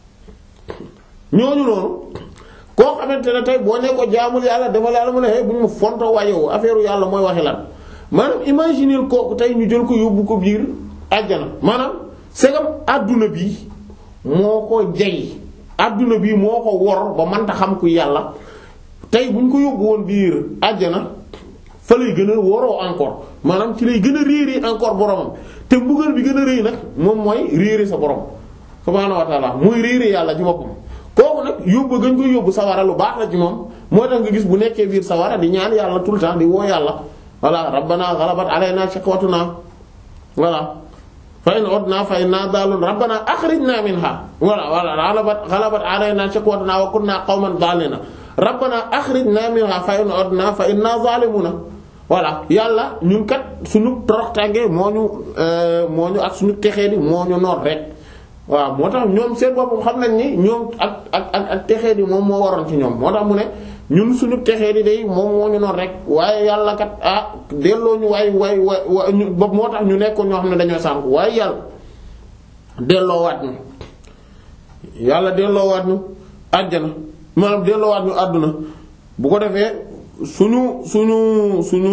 Speaker 1: ñooñu noonu. koo xamante ne tey boo ne ko jaamul yàlla defal yàlla mu ne hey bu ñu ma fonto wayewu affaire yàlla mooy waxi lan maanaam imaginer kooku tey ñu jël ko yóbbu ko biir àjjana maanaam segam àdduna bi moo ko jey àdduna bi moo ko wor ba mënta xam ku yàlla tey bu ñu ko yóbbu woon biir àjjana fa lay gën a woroo encore maanaam ci lay gën a réeri encore boromam te mbugal bi gën a rëy nag moom mooy réeri sa borom subhaanahu wa ta'ala mooy réeri yàlla ci boppam kooku nag yóbbu gañ koy yóbbu sawara lu baax la ci moom moo tax nga gis bu nekkee biir sawara di ñaan yàlla tout le temps di woo yàlla voilà rabbana ghalabat alayna shiqwatuna voilà fa in udna fa inna daalun rabbana akhrijna minha voilà voilà ghalabat ghalabat alayna shiqwatuna wa kunna qawman daalina rabbana akhrijna minha fa in udna fa inna zalimuna voilà yàlla ñun kat suñu toroxtaange moo ñu moo ñu ak suñu texee di moo ñu noot rek waaw moo tax ñoom seen boppam xam nañ ni ñoom ak ak ak ak texee di moom moo waroon ci ñoom moo tax mu ne ñun suñu texee di day moom moo ñu noot rek waaye yàlla kat ah delloo ñu waay waay waay bopp moo tax ñu nekkoon ñoo xam ne dañoo sànku waaye yàlla delloowaat ñu yàlla delloowaat ñu àjjana maanaam delloowaat ñu àdduna bu ko defee suñu suñu suñu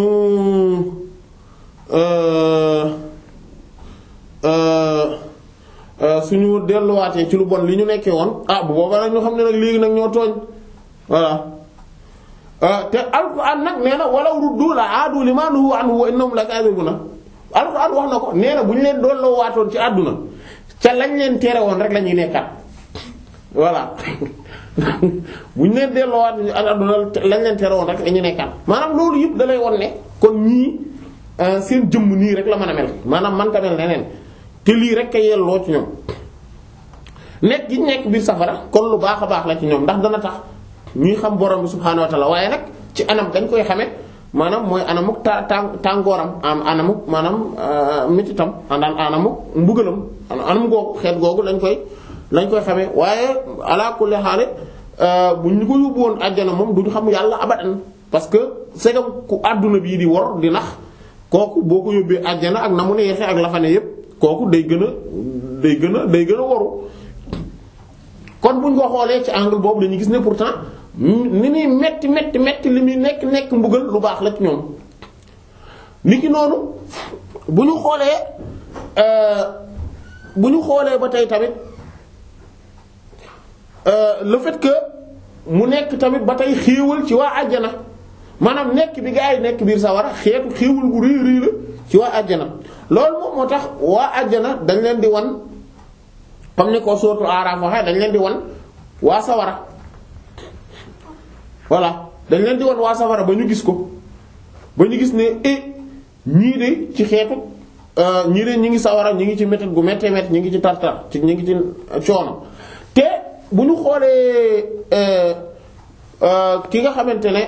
Speaker 1: euh euh suñu delluwaatee ci lu bon li ñu nekkee woon ah bu boobaa nag ñu xam ne nag léegi nag ñoo tooñ voilà te alquran nag nee na walaw ruddu la aadu limaa nuhuu anhu wa innahum lakaazibuna alquran wax na ko nee na bu ñu leen dolloo waatoon ci àdduna ca lañ leen tere woon rek la ñuy nekkaat voilà bu ñu leen delloo waat àdduna lañ leen tere woon rek la ñuy nekkaat maanaam loolu yëpp da lay won ne kon ñii seen jëmm nii rek la mën a mel maanaam man ta mel neneen te lii rek a yelloo ci ñoom nekk gi nekk biir safara kon lu baax a baax la ci ñoom ndax dana tax ñuy xam borom bi subhaanahu wa ta'ala waaye nag ci anam dañ koy xamee maanaam mooy anamuk ta tàngooram am anamuk maanaam mititam andaan anamuk mbugalam anam googu xeet googu lañ koy lañ koy xamee waaye ala kulli haal bu ñu ko yóbbu woon àjjana moom duñu xam yàlla abadan parce que c'est que ku àdduna bii di wor di nax kooku boo ko yóbbee àjjana ak na mu neexee ak la fa ne yépp kooku day gën a day gën a day gën a waru kon buñ ko xoolee ci angle boobu dañuy gis ne pourtant ni muy metti metti metti li muy nekk nekk mbugal lu baax la ci ñoom niki noonu bu ñu xoolee bu ñu xoolee ba tey tamit le fait que mu nekk tamit ba tey xéewal ci waa àjjana maanaam nekk bi gaa yi nekk biir sawara xeetu xéewal gu rëy rëy la ci waa àjjana loolu moom moo tax waa àjjana dañ leen di wan comme ni ko sootu Aaraaf waxee dañ leen di wan waa sawara voilà dañ leen di wan waa sawara ba ñu gis ko ba ñu gis ne eh ñii de ci xeetu ñii de ñi ngi sawara ñi ngi ci métit gu méttee métti ñi ngi ci tartar ci ñi ngi ci coono te bu ñu xoolee ki nga xamante ne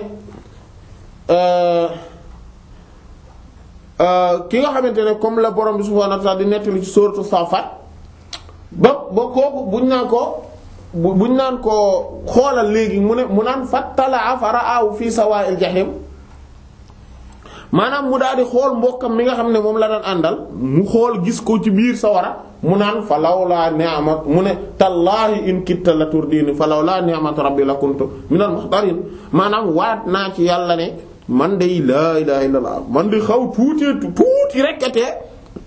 Speaker 1: ki nga xamante ne comme la borom bi subhaanahu wa ta'aala di nettali ci sourate Saaffaat ba ba kooku buñ naan ko buñ naan ko xoolal léegi mu ne mu naan fattalaa fa ra'aahu fii sawaa'il jahiim maanaam mu daal di xool mbokkam mi nga xam ne moom la daan àndal mu xool gis ko ci biir sawara mu naan fa lawlaa ni'mat mu ne tallaahi in kitta la turdiini fa lawlaa ni'matu rabbi la kuntu minal muhtariin maanaam waat naa ci yàlla ne man de laa ilaaha illallaah man de xaw tuutee tuuti rek a tee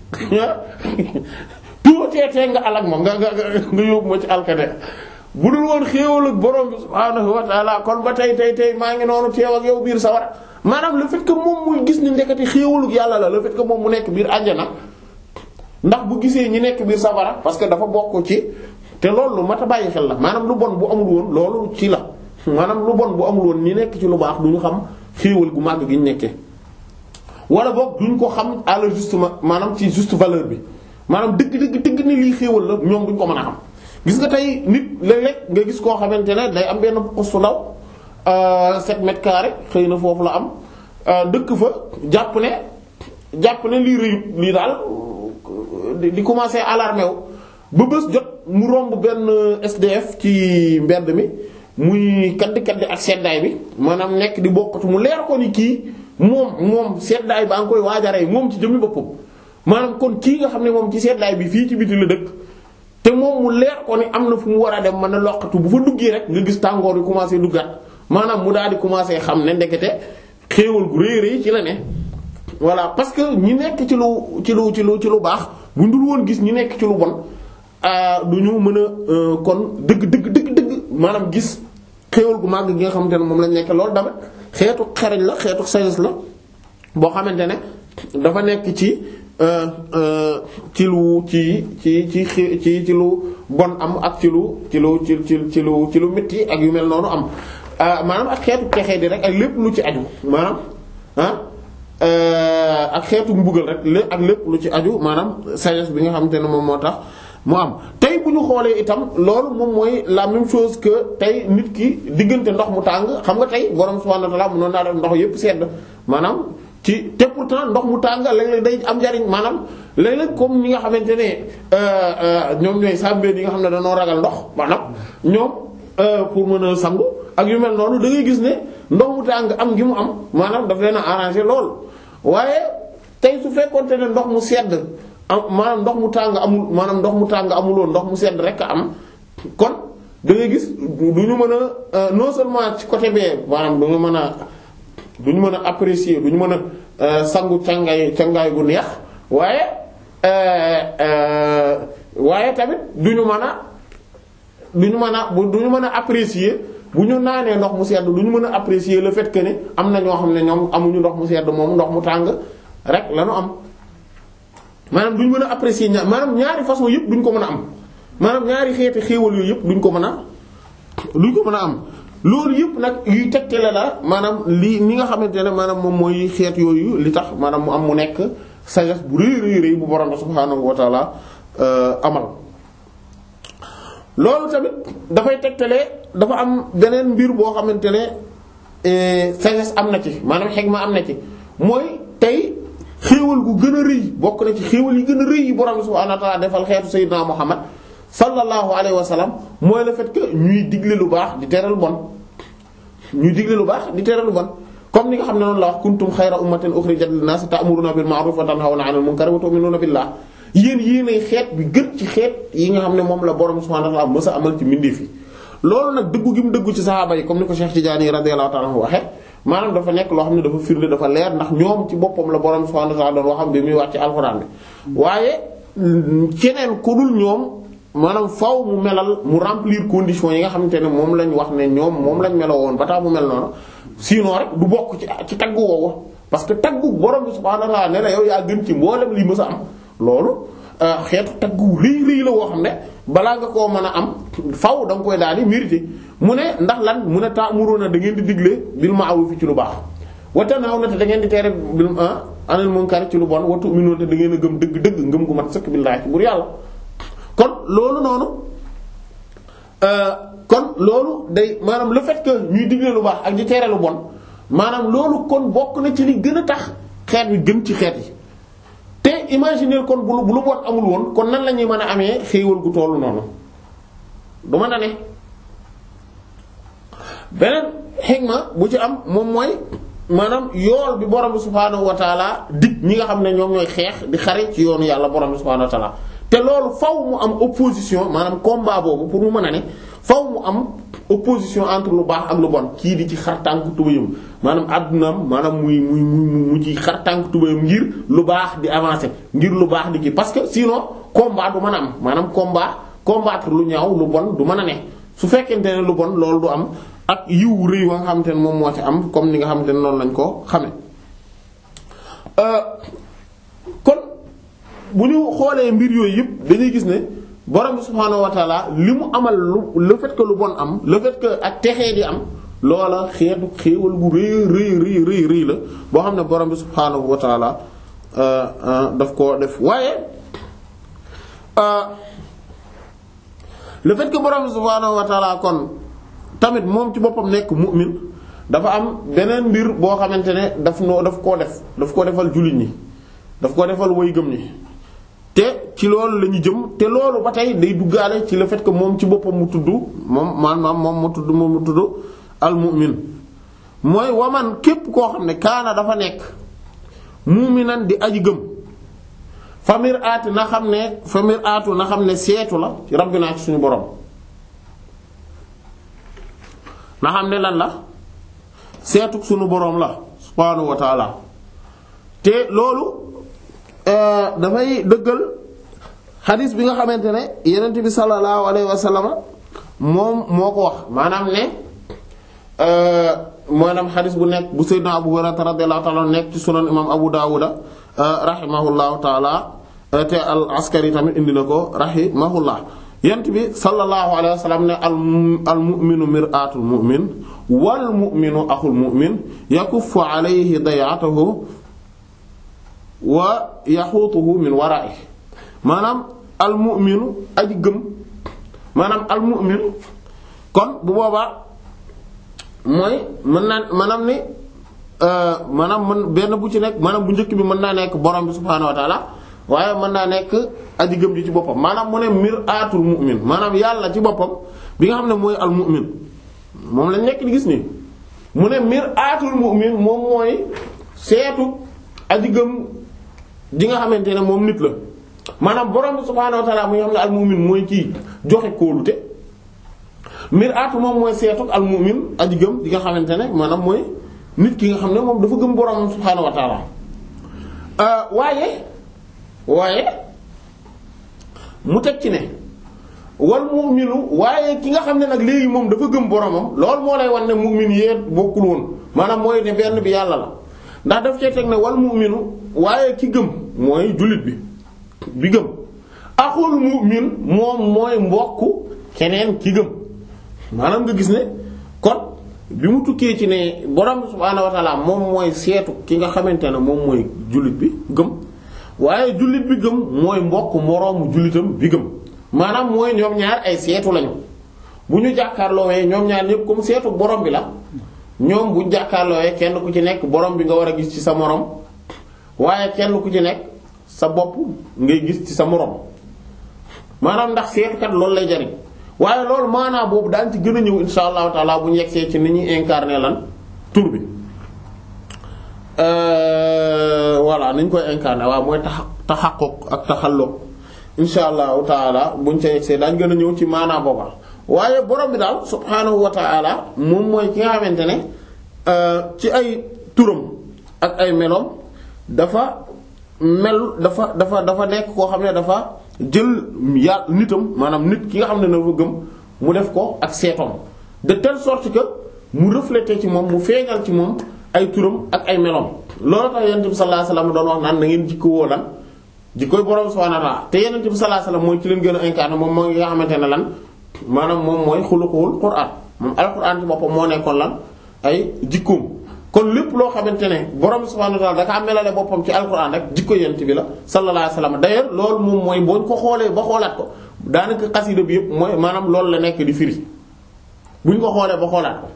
Speaker 1: tuutee tee nga alag ma nga nga nga yóbbu ma ci alkade bu dul woon xéewal ak borom bi subhaanahu wa ta'aala kon ba tey tey tey maa ngi noonu teew ak yow biir sawara maanaam le fait que moom muy gis ni ndekati xéewalug yàlla la le fait que moom mu nekk biir àjjana ndax bu gisee ñi nekk biir safara parce que dafa bokk ci te loolu lu mat a bàyyi xel la maanaam lu bon bu amul woon loolu ci la maanaam lu bon bu amul woon ñi nekk ci lu baax du ñu xam xéewal gu màgg gi ñu nekkee wala boog duñ ko xam à la juste maanaam ci juste valeur bi maanaam dëgg dëgg dëgg ni lii xéewal la ñoom duñ ko mën a xam gis nga tey nit léeg-léeg nga gis koo xamante ne day am benn poste ndaw sept mètres carrés xëy na foofu la am dëkk fa jàpp ne jàpp ne lii rëyut lii daal di commencer alarmé wu ba bés jot mu romb benn S D F ci mbedd mi muy kaddi kaddi ak seddaay bi maanaam nekk di bokkatu mu leer ko ni kii moom moom seddaay baa ngi koy waajaree moom ci jëmmi boppam maanaam kon kii nga xam ne moom ci seddaay bi fii ci biti la dëkk te moom mu leer ko ni am na fu mu war a dem mën a loqatu bu fa duggee rek nga gis tàngoor yi commencer duggaat maanaam mu daal di commencer xam ne ndekete xéewal gu rëy rëy ci la ne voilà parce que ñi nekk ci lu ci lu ci lu ci lu baax bu ndul woon gis ñi nekk ci lu bon du ñu mën a kon dëgg dëgg dëgg dëgg maanaam gis xéewal gu màgg gi nga xamante ne moom lañ nekk loolu tamit xeetu xarañ la xeetu sagesse la boo xamante ne dafa nekk ci ci lu ci ci ci ci ci lu bon am ak ci lu ci lu ci ci ci lu ci lu métti ak yu mel noonu am maanaam ak xeetu texee di rek ak lépp lu ci aju maanaam ah ak xeetu mbugal rek lé ak lépp lu ci aju maanaam sagesse bi nga xamante ne moom moo tax mu am tey bu ñu xoolee itam loolu moom mooy la même chose que tey nit ki diggante ndox mu tàng xam nga tey borom subhanahu wa ta'ala mënoon naa def ndox yépp sedd maanaam ci te pourtant ndox mu tàng léeg-léeg day am njariñ maanaam léeg-léeg comme ñi nga xamante ne ñoom ñooy sàmbeen yi nga xam ne dañoo ragal ndox maanaam ñoom pour mën a sangu ak yu mel noonu da ngay gis ne ndox mu tàng am ngi mu am maanaam daf leen a arrangé lool waaye tey su fekkoonte ne ndox mu sedd am maanaam ndox mu tàng amul maanaam ndox mu tàng amuloon ndox mu sedd rek a am kon da ngay gis du ñu mën a non seulement ci côté bee maanaam du ñu mën a du ñu mën a apprécier du ñu mën a sangu càngaay càngaay gu neex waaye waaye tamit du ñu mën a du ñu mën a du ñu mën a apprécier bu ñu naanee ndox mu sedd du ñu mën a apprécier le fait que ne am na ñoo xam ne ñoom amuñu ndox mu sedd moom ndox mu tàng rek la ñu am. maanaam duñ mën a apprécier ñaar maanaam ñaari façon yëpp duñ ko mën a am maanaam ñaari xeeti xéewal yooyu yëpp duñ ko mën a duñ ko mën a am loolu yëpp nag yuy tegtale la maanaam lii ni nga xamante ne maanaam moom mooy xeet yooyu li tax maanaam mu am mu nekk sagesse bu rëy rëy rëy bu borom subhaanahu wa ta'ala amal. loolu tamit dafay tegtale dafa am beneen mbir boo xamante ne sagesse am na ci maanaam xikma am na ci mooy tey. xéewal gu gën a rëy bokk na ci xéewal yi gën a rëy yi borom subhaanahu wa ta'ala defal xeetu sayyidina Muhammad sallallahu alayhi wa sallam mooy le fait que ñuy digle lu baax di tere lu bon ñuy digle lu baax di tere lu bon comme ni nga xam ne noonu la wax kuntum xayra ummatin ukhrijat lin-nas ta'muruna bil ma'ruf wa tanhawna 'anil munkar wa tu'minuna billah yéen yéenay xeet bi gën ci xeet yi nga xam ne moom la borom subhaanahu wa ta'ala mës a amal ci mbindeef yi loolu nag dëggu gi mu dëggu ci saxaaba yi comme ni ko Cheikh Tidiane radiyallahu ta'ala anhu waxe maanaam dafa nekk loo xam ne dafa firnde dafa leer ndax ñoom ci boppam la borom subhanahu wa ta'ala doon waxam bi muy wax ci alxuraan bi waaye keneen ku dul ñoom maanaam faw mu melal mu remplir conditions yi nga xamante ne moom lañ wax ne ñoom moom lañ meloo woon ba tax mu mel noonu sinon rek du bokk ci ci taggu woowu parce que taggu borom bi subhanahu wa ta'ala ne la yow yaa gën ci mboolem lii mës a am loolu xeetu taggu rëy rëy la woo xam ne balaa nga koo mën a am faw da nga koy daal di mérité mu ne ndax lan mu ne ta'muruna da ngeen di digle bil ma'ruf ci lu baax wa tanhawna te da ngeen di tere bil anil munkar ci lu bon wa tu'minuna te da ngeen a gëm dëgg-dëgg ngëm gu mat sëkk billaahi ci bur yàlla kon loolu noonu kon loolu day maanaam le fait que ñuy digle lu baax ak di tere lu bon maanaam loolu kon bokk na ci li gën a tax xeet wi gën ci xeet yi te imaginer kon bu lu bon amul woon kon nan la ñuy mën a amee xéewal gu tollu noonu du mën a ne beneen xikma bu ci am moom mooy maanaam yool bi borom bi subhaanahu wa taala dig ñi nga xam ne ñoom ñooy xeex di xare ci yoonu yàlla borom bi subhaanahu wa taala te loolu faw mu am opposition maanaam combat boobu pour mu mën a ne faw mu am opposition entre lu baax ak lu bon kii di ci xar tànk tubayam maanaam addunaam maanaam muy muy muy mu ci xar tànk tubayam ngir lu baax di avancer ngir lu baax di kii parce que sinon combat du mën a am maanaam combat combattre lu ñaaw lu bon du mën a ne su fekkente ne lu bon loolu du am ak yiw rëy wa nga xamante ne moom moo ci am comme ni nga xamante ne noonu lañ ko xame kon bu ñu xoolee mbir yooyu yëpp dañuy gis ne borom bi subhaanahu wa taala li mu amal lu le fait que lu bon am le fait que ak texee di am loola xeetu xéewal gu rëy rëy rëy rëy rëy la boo xam ne borom bi subhaanahu wa taala daf ko def waaye le fait que borom bi subhaanahu wa taala kon tamit moom ci boppam nekk mu'min dafa am beneen mbir boo xamante ne daf noo daf koo def daf koo defal jullit ñi daf koo defal way gëm ñi te ci loolu la ñu jëm te loolu ba tey day duggaale ci le fait que moom ci boppam mu tudd moom maanaam moom mu tudd moom mu tudd al mu'min mooy waman képp koo xam ne kaana dafa nekk mu'minan di aji gëm famir aati na xam ne famir aatu na xam ne seetu la ci rabbinaa ci suñu borom na xam ne lan la seetuk suñu borom la subhaanahu wa ta'ala te loolu dafay dëggal xadis bi nga xamante ne Yonent bi sallallahu alayhi wa sallam moom moo ko wax maanaam ne maanaam xadis bu nekk bu Sayyidina Abu Hurayra radiyallahu ta'ala nekk ci sunan imam Abu Dawud rahimahullahu ta'ala te al askari tamit indi na ko rahimahullah Yonent bi sallallahu alayhi wa sallam ne al mu'minu mir'atul mu'min wal mu'minu axul mu'min yakuffu alayhi day'atahu wa yaxuutuhu min wara'ihi maanaam al mu'minu aji gëm maanaam al mu'min kon bu boobaa mooy mën naa maanaam ni maanaam mën benn bu ci nekk maanaam bu njëkk bi mën naa nekk borom bi subhaanahu wa ta'ala waaye mën naa nekk aji gëm ji ci boppam maanaam mu ne mir'atul mu'min maanaam yàlla ci boppam bi nga xam ne mooy al mu'min moom lañ nekk di gis nii mu ne mir'atul mu'min moom mooy seetu aji gëm ji nga xamante ne moom nit la maanaam borom bi subhaanahu wa ta'ala mu nga xam ne al mu'min mooy kii joxe kóolute mir'atu moom mooy seetu al mu'min aji gëm ji nga xamante ne maanaam mooy nit ki nga xam ne moom dafa gëm borom subhaanahu wa ta'ala waaye waaye mu teg ci ne wal mu'minu waaye ki nga xam ne nag léegi moom dafa gëm boromam loolu moo lay wan ne mu'min yee bokkul woon maanaam mooy ne benn bi yàlla la ndax daf cee teg ne wal mu'minu waaye ki gëm mooy jullit bi bi gëm axul mu'min moom mooy mbokku keneen ki gëm maanaam nga gis ne kon bi mu tukkee ci ne borom subhaanahu wa ta'ala moom mooy seetu ki nga xamante ne moom mooy jullit bi gëm waaye jullit bi gëm mooy mbokk moroomu jullitam bi gëm maanaam mooy ñoom ñaar ay seetu lañu bu ñu jàkkaarloowee ñoom ñaar ñépp comme seetu borom bi la ñoom bu ñu jàkkaarloowee kenn ku ci nekk borom bi nga war a gis ci sa morom waaye kenn ku ci nekk sa bopp ngay gis ci sa morom maanaam ndax seetukat loolu lay jariñ waaye loolu maanaam boobu daan ci gën a ñëw insha allahu taala bu ñu yegsee ci ni ñuy incarner lan tur bi voilà niñ koy incarner waaw mooy tax taxaqquq ak taxalluq insha allahu taala buñ ca yegsee daañ gën a ñëw ci maanaam booba waaye borom bi daal subhaanahu wa taala moom mooy ki nga xamante ne ci ay turam ak ay meloom dafa mel dafa dafa dafa nekk koo xam ne dafa jël ya nitam maanaam nit ki nga xam ne dafa gëm mu def ko ak seetoom de telle sorte que mu refléter ci moom mu feeñal ci moom ay turam ak ay meloom loolu tax yonent bi sallallahu alayhi wasallam doon wax naan na ngeen jikko woo lan jikkoy borom subhanahu wa ta'ala te yonent bi sallallahu alayhi wasallam mooy ci leen gën a incarné moom mooy nga xamante ne lan maanaam moom mooy xuluqul Qur'an moom alquran ci boppam moo nekkoon lan ay jikkoom kon lépp loo xamante ne borom subhanahu wa ta'ala da kaa melale boppam ci alquran rek jikko yonent bi la sallallahu alayhi wasallam d'ailleurs loolu moom mooy boo ko xoolee ba xoolaat ko daanaka xasida bi yëpp mooy maanaam loolu la nekk di firi bu ñu ko xoolee ba xoolaat ko.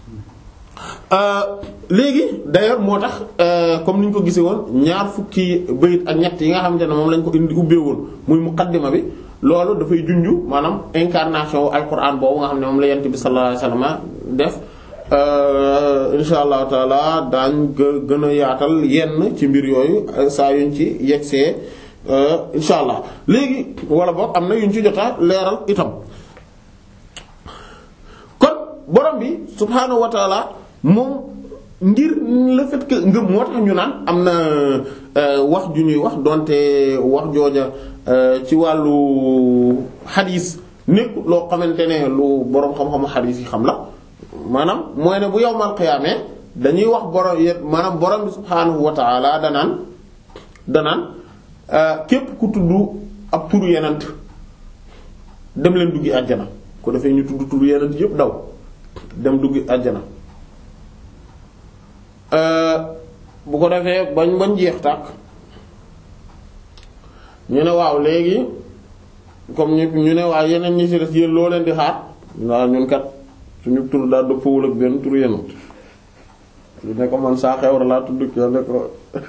Speaker 1: léegi d'ailleurs moo tax comme ni ñu ko gisee woon ñaar fukki bayit ak ñett yi nga xamante ne moom lañ ko indi ubbee woon muy muqaddima bi loolu dafay junju maanaam incarnation alquran boobu nga xam ne moom la yonent bi sallallahu alayhi wasallam def. insha allahu taala daañ gën a yaatal yenn ci mbir yooyu saa yuñ ci yegsee insha allah léegi wala boog am na yuñ ci jota leeral itam kon borom bi subhaanahu wa taala moom ngir le fait que ngëm moo tax ñu naan am na wax ju ñuy wax donte wax jooja ci wàllu xadiis nekk loo xamante ne lu boroom xam-xamu xadiis yi xam la maanaam mooy ne bu yawmal qiyaamee dañuy wax borom maanaam borom bi subhaanahu wa ta'ala danaan danaan képp ku tudd ab turu yenant dem leen duggi àjjana ko defee ñu tudd turu yenant yépp daw dem duggi àjjana bu ko defee bañ bañ jeex tàkk ñu ne waaw léegi comme ñu ñu ne waaw yeneen ñi ci des yéen loo leen di xaar waaw ñun kat suñu tur daal dëppawul ak benn tur yenut lu ne ko man saa xewra laa tudd ki ne ko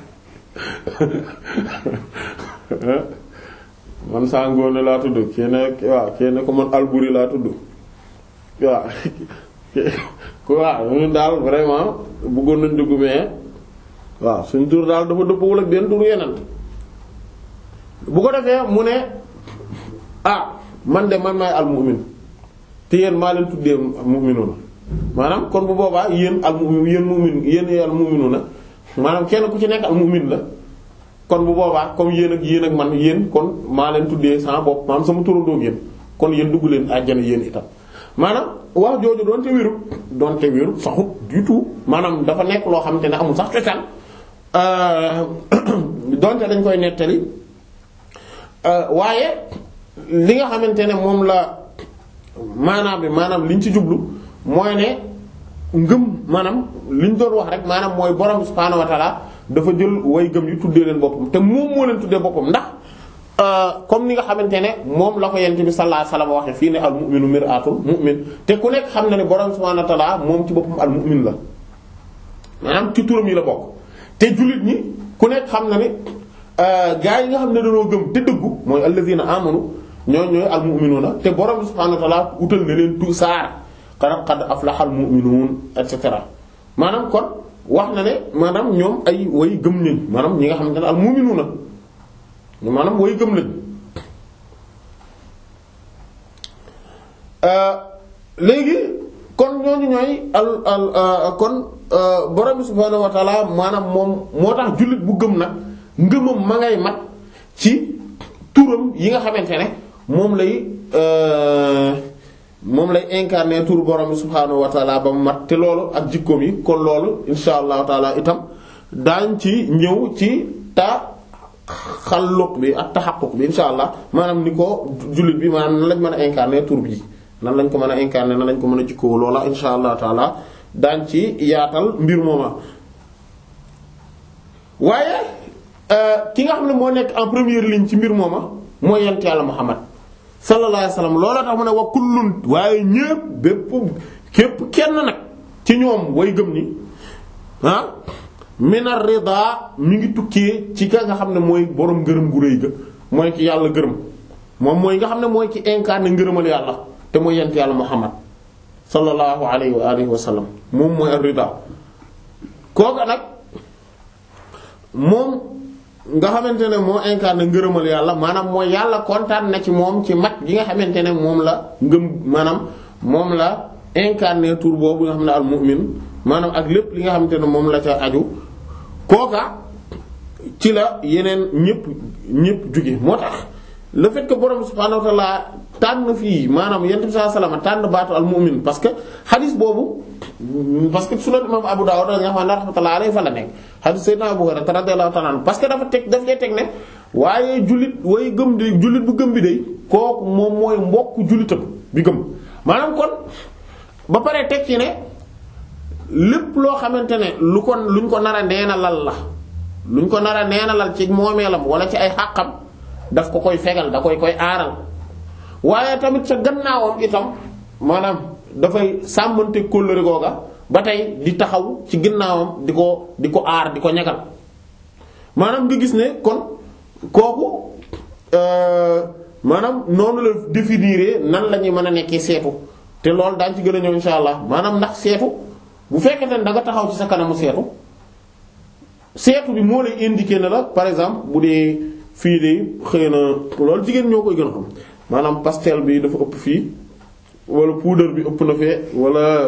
Speaker 1: man saa ngoone laa tudd kii ne waaw kii ne ko man alburi laa tudd waaw ko waaw ñun daal vraiment bëggoon nañ dugg mais waaw suñu tur daal dafa dëppawul ak benn tur yenent bu ko defee mu ne ah man de man maay almu'min te yéen maa leen tuddee mu'minuna maanaam kon bu boobaa yéen al mu'min yéen mu'min yéen al mu'minuna maanaam kenn ku ci nekk al mu'min la kon bu boobaa comme yéen ak yéen ak man yéen kon maa leen tuddee sama bopp maanaam sama turandoo yéen kon yéen dugg leen àjjana yéen itam maanaam wax jooju doonte wérut doonte wérut saxut du tout maanaam dafa nekk loo xamante ne amul sax cosaan doonte dañ koy nettali waaye li nga xamante ne moom la maanaam bi maanaam liñ ci jublu mooy ne ngëm maanaam liñ doon wax rek maanaam mooy borom subhaanahu wa ta'ala dafa jël way gëm yu tuddee leen boppam te moom moo leen tuddee boppam ndax comme ni nga xamante ne moom la ko yent bi sallallahu alayhi wasallam waxe fii ne al mu'minu mir'atul mu'min te ku nekk xam na ne borom subhaanahu wa ta'ala moom ci boppam al mu'min la maanaam ci turam yi la bokk te jullit ñi ku nekk xam na ne gaa yi nga xam ne dañoo gëm te dëggu mooy alladhina amanu ñoo ñooy al mu'minuna te borom subhaanahu wa ta'ala utal na leen tu saar qad qad aflaha al mu'minun et cetera maanaam kon wax na ne maanaam ñoom ay way gëm lañ maanaam ñi nga xamante ne al mu'minuna maanaam way gëm lañ léegi kon ñooñu ñooy al al kon borom subhaanahu wa ta'ala maanaam moom moo tax jullit bu gëm nag ngëmam ma ngay mat ci turam yi nga xamante ne moom lay moom lay incarner tur borom bi subhaanahu wa taala ba mu mat te loolu ak jikkoom yi kon loolu insha allahu taala itam daañ ci ñëw ci ta xalluq bi ak taxaquq bi insha allah maanaam ni ko jullit bi maanaam nan lañ mën a incarner tur bi nan lañ ko mën a incarner nan lañ ko mën a jikkoo loola insha allahu taala daañ ci yaatal mbir mooma waaye ki nga xam ne moo nekk en première ligne ci mbir mooma mooy yent yàlla Muhammad sallallahu alayhi wasallam looloo tax mu ne wa kullun waaye ñépp bépp képp kenn nag ci ñoom way gëm ni ah minar rida mi ngi tukkee ci ka nga xam ne mooy boroom ngërëm gu rëy ga mooy ki yàlla gërëm moom mooy nga xam ne mooy ki incarné ngërëmal yàlla te mooy yent yàlla Muhammad sallallahu alayhi wa alihi wa sallam moom mooy ar rida kooka nag moom nga xamante ne moo incarné ngërëmal yàlla maanaam mooy yàlla kontaan na ci moom ci mat gi nga xamante ne moom la ngëm maanaam moom la incarné tur boobu nga xam ne al mu'min maanaam ak lépp li nga xamante ne moom la ca aju kooka ci la yeneen ñëpp ñëpp jóge moo tax le fait que borom subhaanahu wa ta'ala tànn fii maanaam yonent bi sallallahu alayhi wasallam tànn baatu al mu'min parce que xadis boobu parce que sunan imam Abu Dawud nga xam ne rahmatullahi alayhi fa la nekk xadis sayyidina Abu Hurayra radiyallahu ta'ala anhu parce que dafa teg daf lay teg ne waaye jullit way gëm de jullit bu gëm bi de kooku moom mooy mbokk jullitam bi gëm maanaam kon ba pare teg ci ne lépp loo xamante ne lu ko luñ ko nar a neenalal la luñ ko nar a neenalal ci moomeelam wala ci ay xàqam daf ko koy fegal da koy koy aaral waaye tamit sa gannaawam itam maanaam dafay sàmmante kóllëre googa ba tey di taxaw ci gannaawam di ko di ko aar di ko ñagal maanaam nga gis ne kon kooku maanaam noonu la définir nan la ñuy mën a nekkee seetu te loolu daañu ci gën a ñëw insha allah maanaam ndax seetu bu fekkee ne da nga taxaw ci sa kanamu seetu seetu bi moo lay indiquer ne la par exemple bu dee fii de xëy na loolu jigéen ñoo koy gën a xam maanaam pastel bi dafa ëpp fii wala poudre bi ëpp na fee wala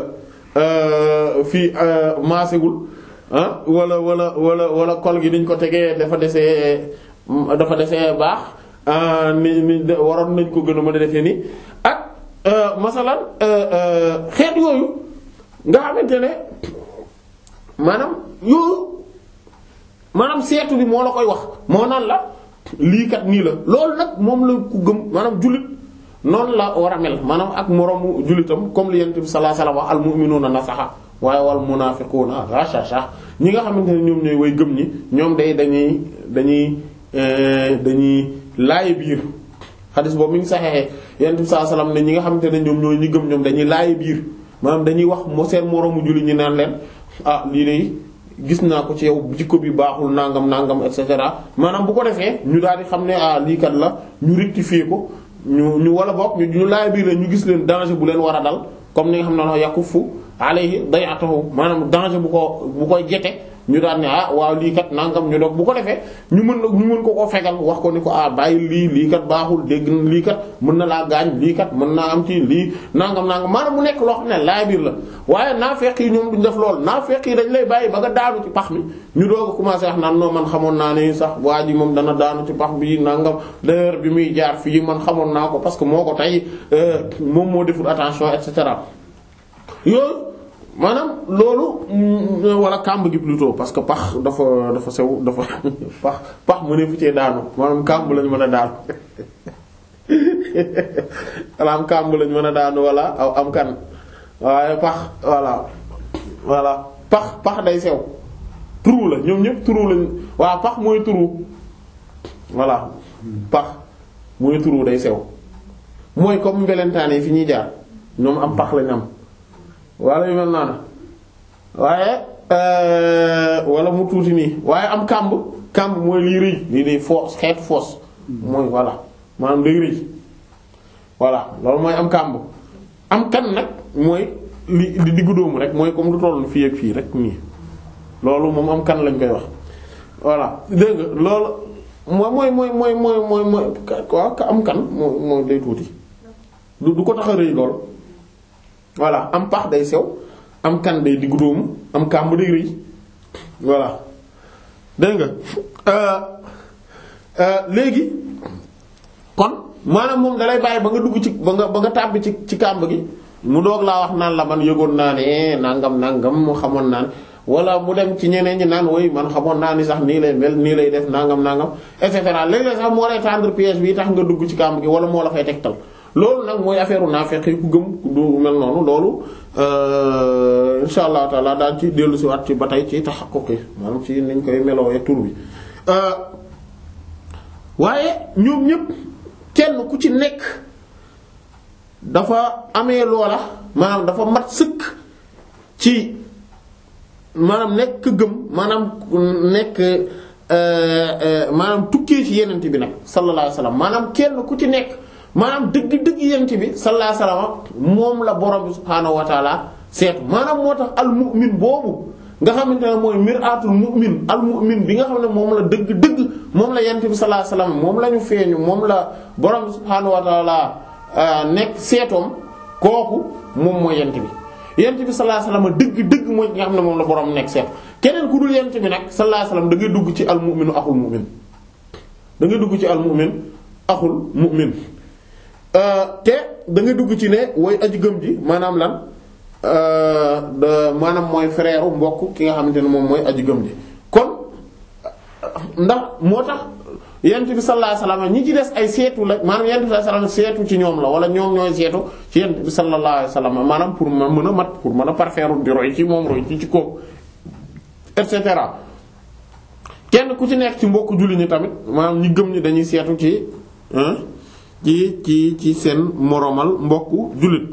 Speaker 1: fii maasegul ah wala wala wala wala kol gi niñ ko tegee dafa desee dafa desee baax ni ni waroon nañ ko gën a mën a defee nii ak masalan xeet yooyu nga xamante ne maanaam yooyu maanaam seetu bi moo la koy wax moo naan la lii kat nii la loolu nag moom la ku gëm maanaam jullit noonu la war a mel maanaam ak moroomu jullitam comme li yonent bi sallallahu alayhi wasallam al mu'minuna nasaxa waaye wal munafiquna rashasha ñi nga xamante ne ñoom ñooy way gëm ñi ñoom day dañuy dañuy dañuy laaye biir xadis boobu mi ngi saxeexee yonent bi sallallahu alayhi wasallam ne ñi nga xamante ne ñoom ñooy ñi gëm ñoom dañuy laaye biir maanaam dañuy wax moo seen moroomu jullit ñi naan leen ah lii de gis naa ko ci yow jikko bi baaxul nangam nangam et cetera maanaam bu ko defee ñu daal di xam ne ah lii kat la ñu rectifier ko ñu ñu wala bokk ñu ñu laaj biir la ñu gis leen danger bu leen war a dal comme ni nga xam ne wax yakufu alayhi day'atuhu maanaam danger bu ko bu koy jete ñu daan ne ah waaw lii kat nangam ñu doog bu ko defee ñu mën ñu mën ko koo fegal wax ko ni ko ah bàyyi lii lii kat baaxul dégg lii kat mën na laa gaañ lii kat mën naa am ci lii nangam nangam maanaam mu nekk loo xam ne laay biir la waaye naafeq yi ñoom duñ def lool naafeq yi dañ lay bàyyi ba nga daanu ci pax mi ñu doog a commencé wax naan non man xamoon naa ne sax waa ji moom dana daanu ci pax bi nangam d'ailleurs bi muy jaar fii man xamoon naa ko parce que moo ko tey moom moo deful attention et cetera yooyu maanaam loolu wala kàmb gi plutôt parce que pax dafa dafa sew dafa pax pax mu ne fu cee daanu maanaam kàmb lañ mën a daanu wala am kàmb lañ mën a daanu wala aw am kan waaye pax voilà voilà pax pax day sew trou la ñoom ñëpp trou lañ waaw pax mooy trou voilà pax mooy trou day sew mooy comme mbelentaan yi fi ñuy jaar ñoom am pax lañ am wala yu mel noonu waaye wala mu tuuti nii waaye am kàmb kàmb mooy lii rëy lii day foos xeetu foos mooy voilà maanaam day rëy voilà loolu mooy am kàmb am kan nag mooy li di diggu dóomu rek mooy comme lu tollu fii ak fii rek nii loolu moom am kan lañ koy wax voilà dégg nga loolu mooy mooy mooy mooy mooy mooy quoi am kan moo mooy day tuuti du du ko tax a rëy lool voilà am pax day sew am kan day diggu dóomu am kàmb day rëy voilà dégg nga léegi kon maanaam moom dalay bàyyi ba nga dugg ci ba nga ba nga tàbbi ci ci kàmb gi mu doog laa wax naan la man yëgoon naa ne nangam nangam mu xamoon naan wala mu dem ci ñeneen ñi naan woy man xamoon naa ni sax nii lay mel nii lay def nangam nangam et cetera léeg-léeg sax moo lay tendre piège bi tax nga dugg ci kàmb gi wala moo la fay tegtal loolu nag mooy affaire u naafeq yi ku gëm du mel noonu loolu insha allah taala daal ci dellu si waat ci ba tey ci taxaqquq yi maanaam ci niñ koy meloowe tur bi waaye ñoom ñëpp kenn ku ci nekk dafa amee loola maanaam dafa mat sëkk ci maanaam nekk gëm maanaam nekk maanaam tukkee ci yenent bi nag sallallahu alayhi wasallam maanaam kenn ku ci nekk maanaam dëgg-dëgg yenent bi sallallahu alayhi wasallam moom la borom bi subhaanahu wa taala seetu maanaam moo tax al mu'min boobu nga xamante ne mooy mir'atul mu'min al mu'min bi nga xam ne moom la dëgg-dëgg moom la yenent bi sallallahu alayhi wasallam moom la ñu feeñu moom la borom bi subhaanahu wa taala nekk seetoom kooku moom mooy yenent bi yenent bi sallallahu alayhi wasallam dëgg-dëgg mooy nga xam ne moom la borom nekk seet keneen ku dul yenent bi nag sallallahu alayhi wasallam da ngay dugg ci al mu'minu axul mu'min da ngay dugg ci al mu'min axul mu'min te da ngay dugg ci ne way aji gëm ji maanaam lan maanaam mooy frère mbokk ki nga xamante ne moom mooy aji gëm ji kon ndax moo tax yent bi sallallahu alayhi wasallam ñi ci des ay seetu la maanaam yent bi sallallahu alayhi wasallam seetu ci ñoom la wala ñoom ñooy seetu ci yent bi sallallahu alayhi wasallam maanaam pour ma mën a mat pour mën a parfaire di roy ci moom roy ci ci kooku et cetera kenn ku ci nekk ci mbokk julli ñi tamit maanaam ñi gëm ñi dañuy seetu ci ci ci ci seen moromal mbokku jullit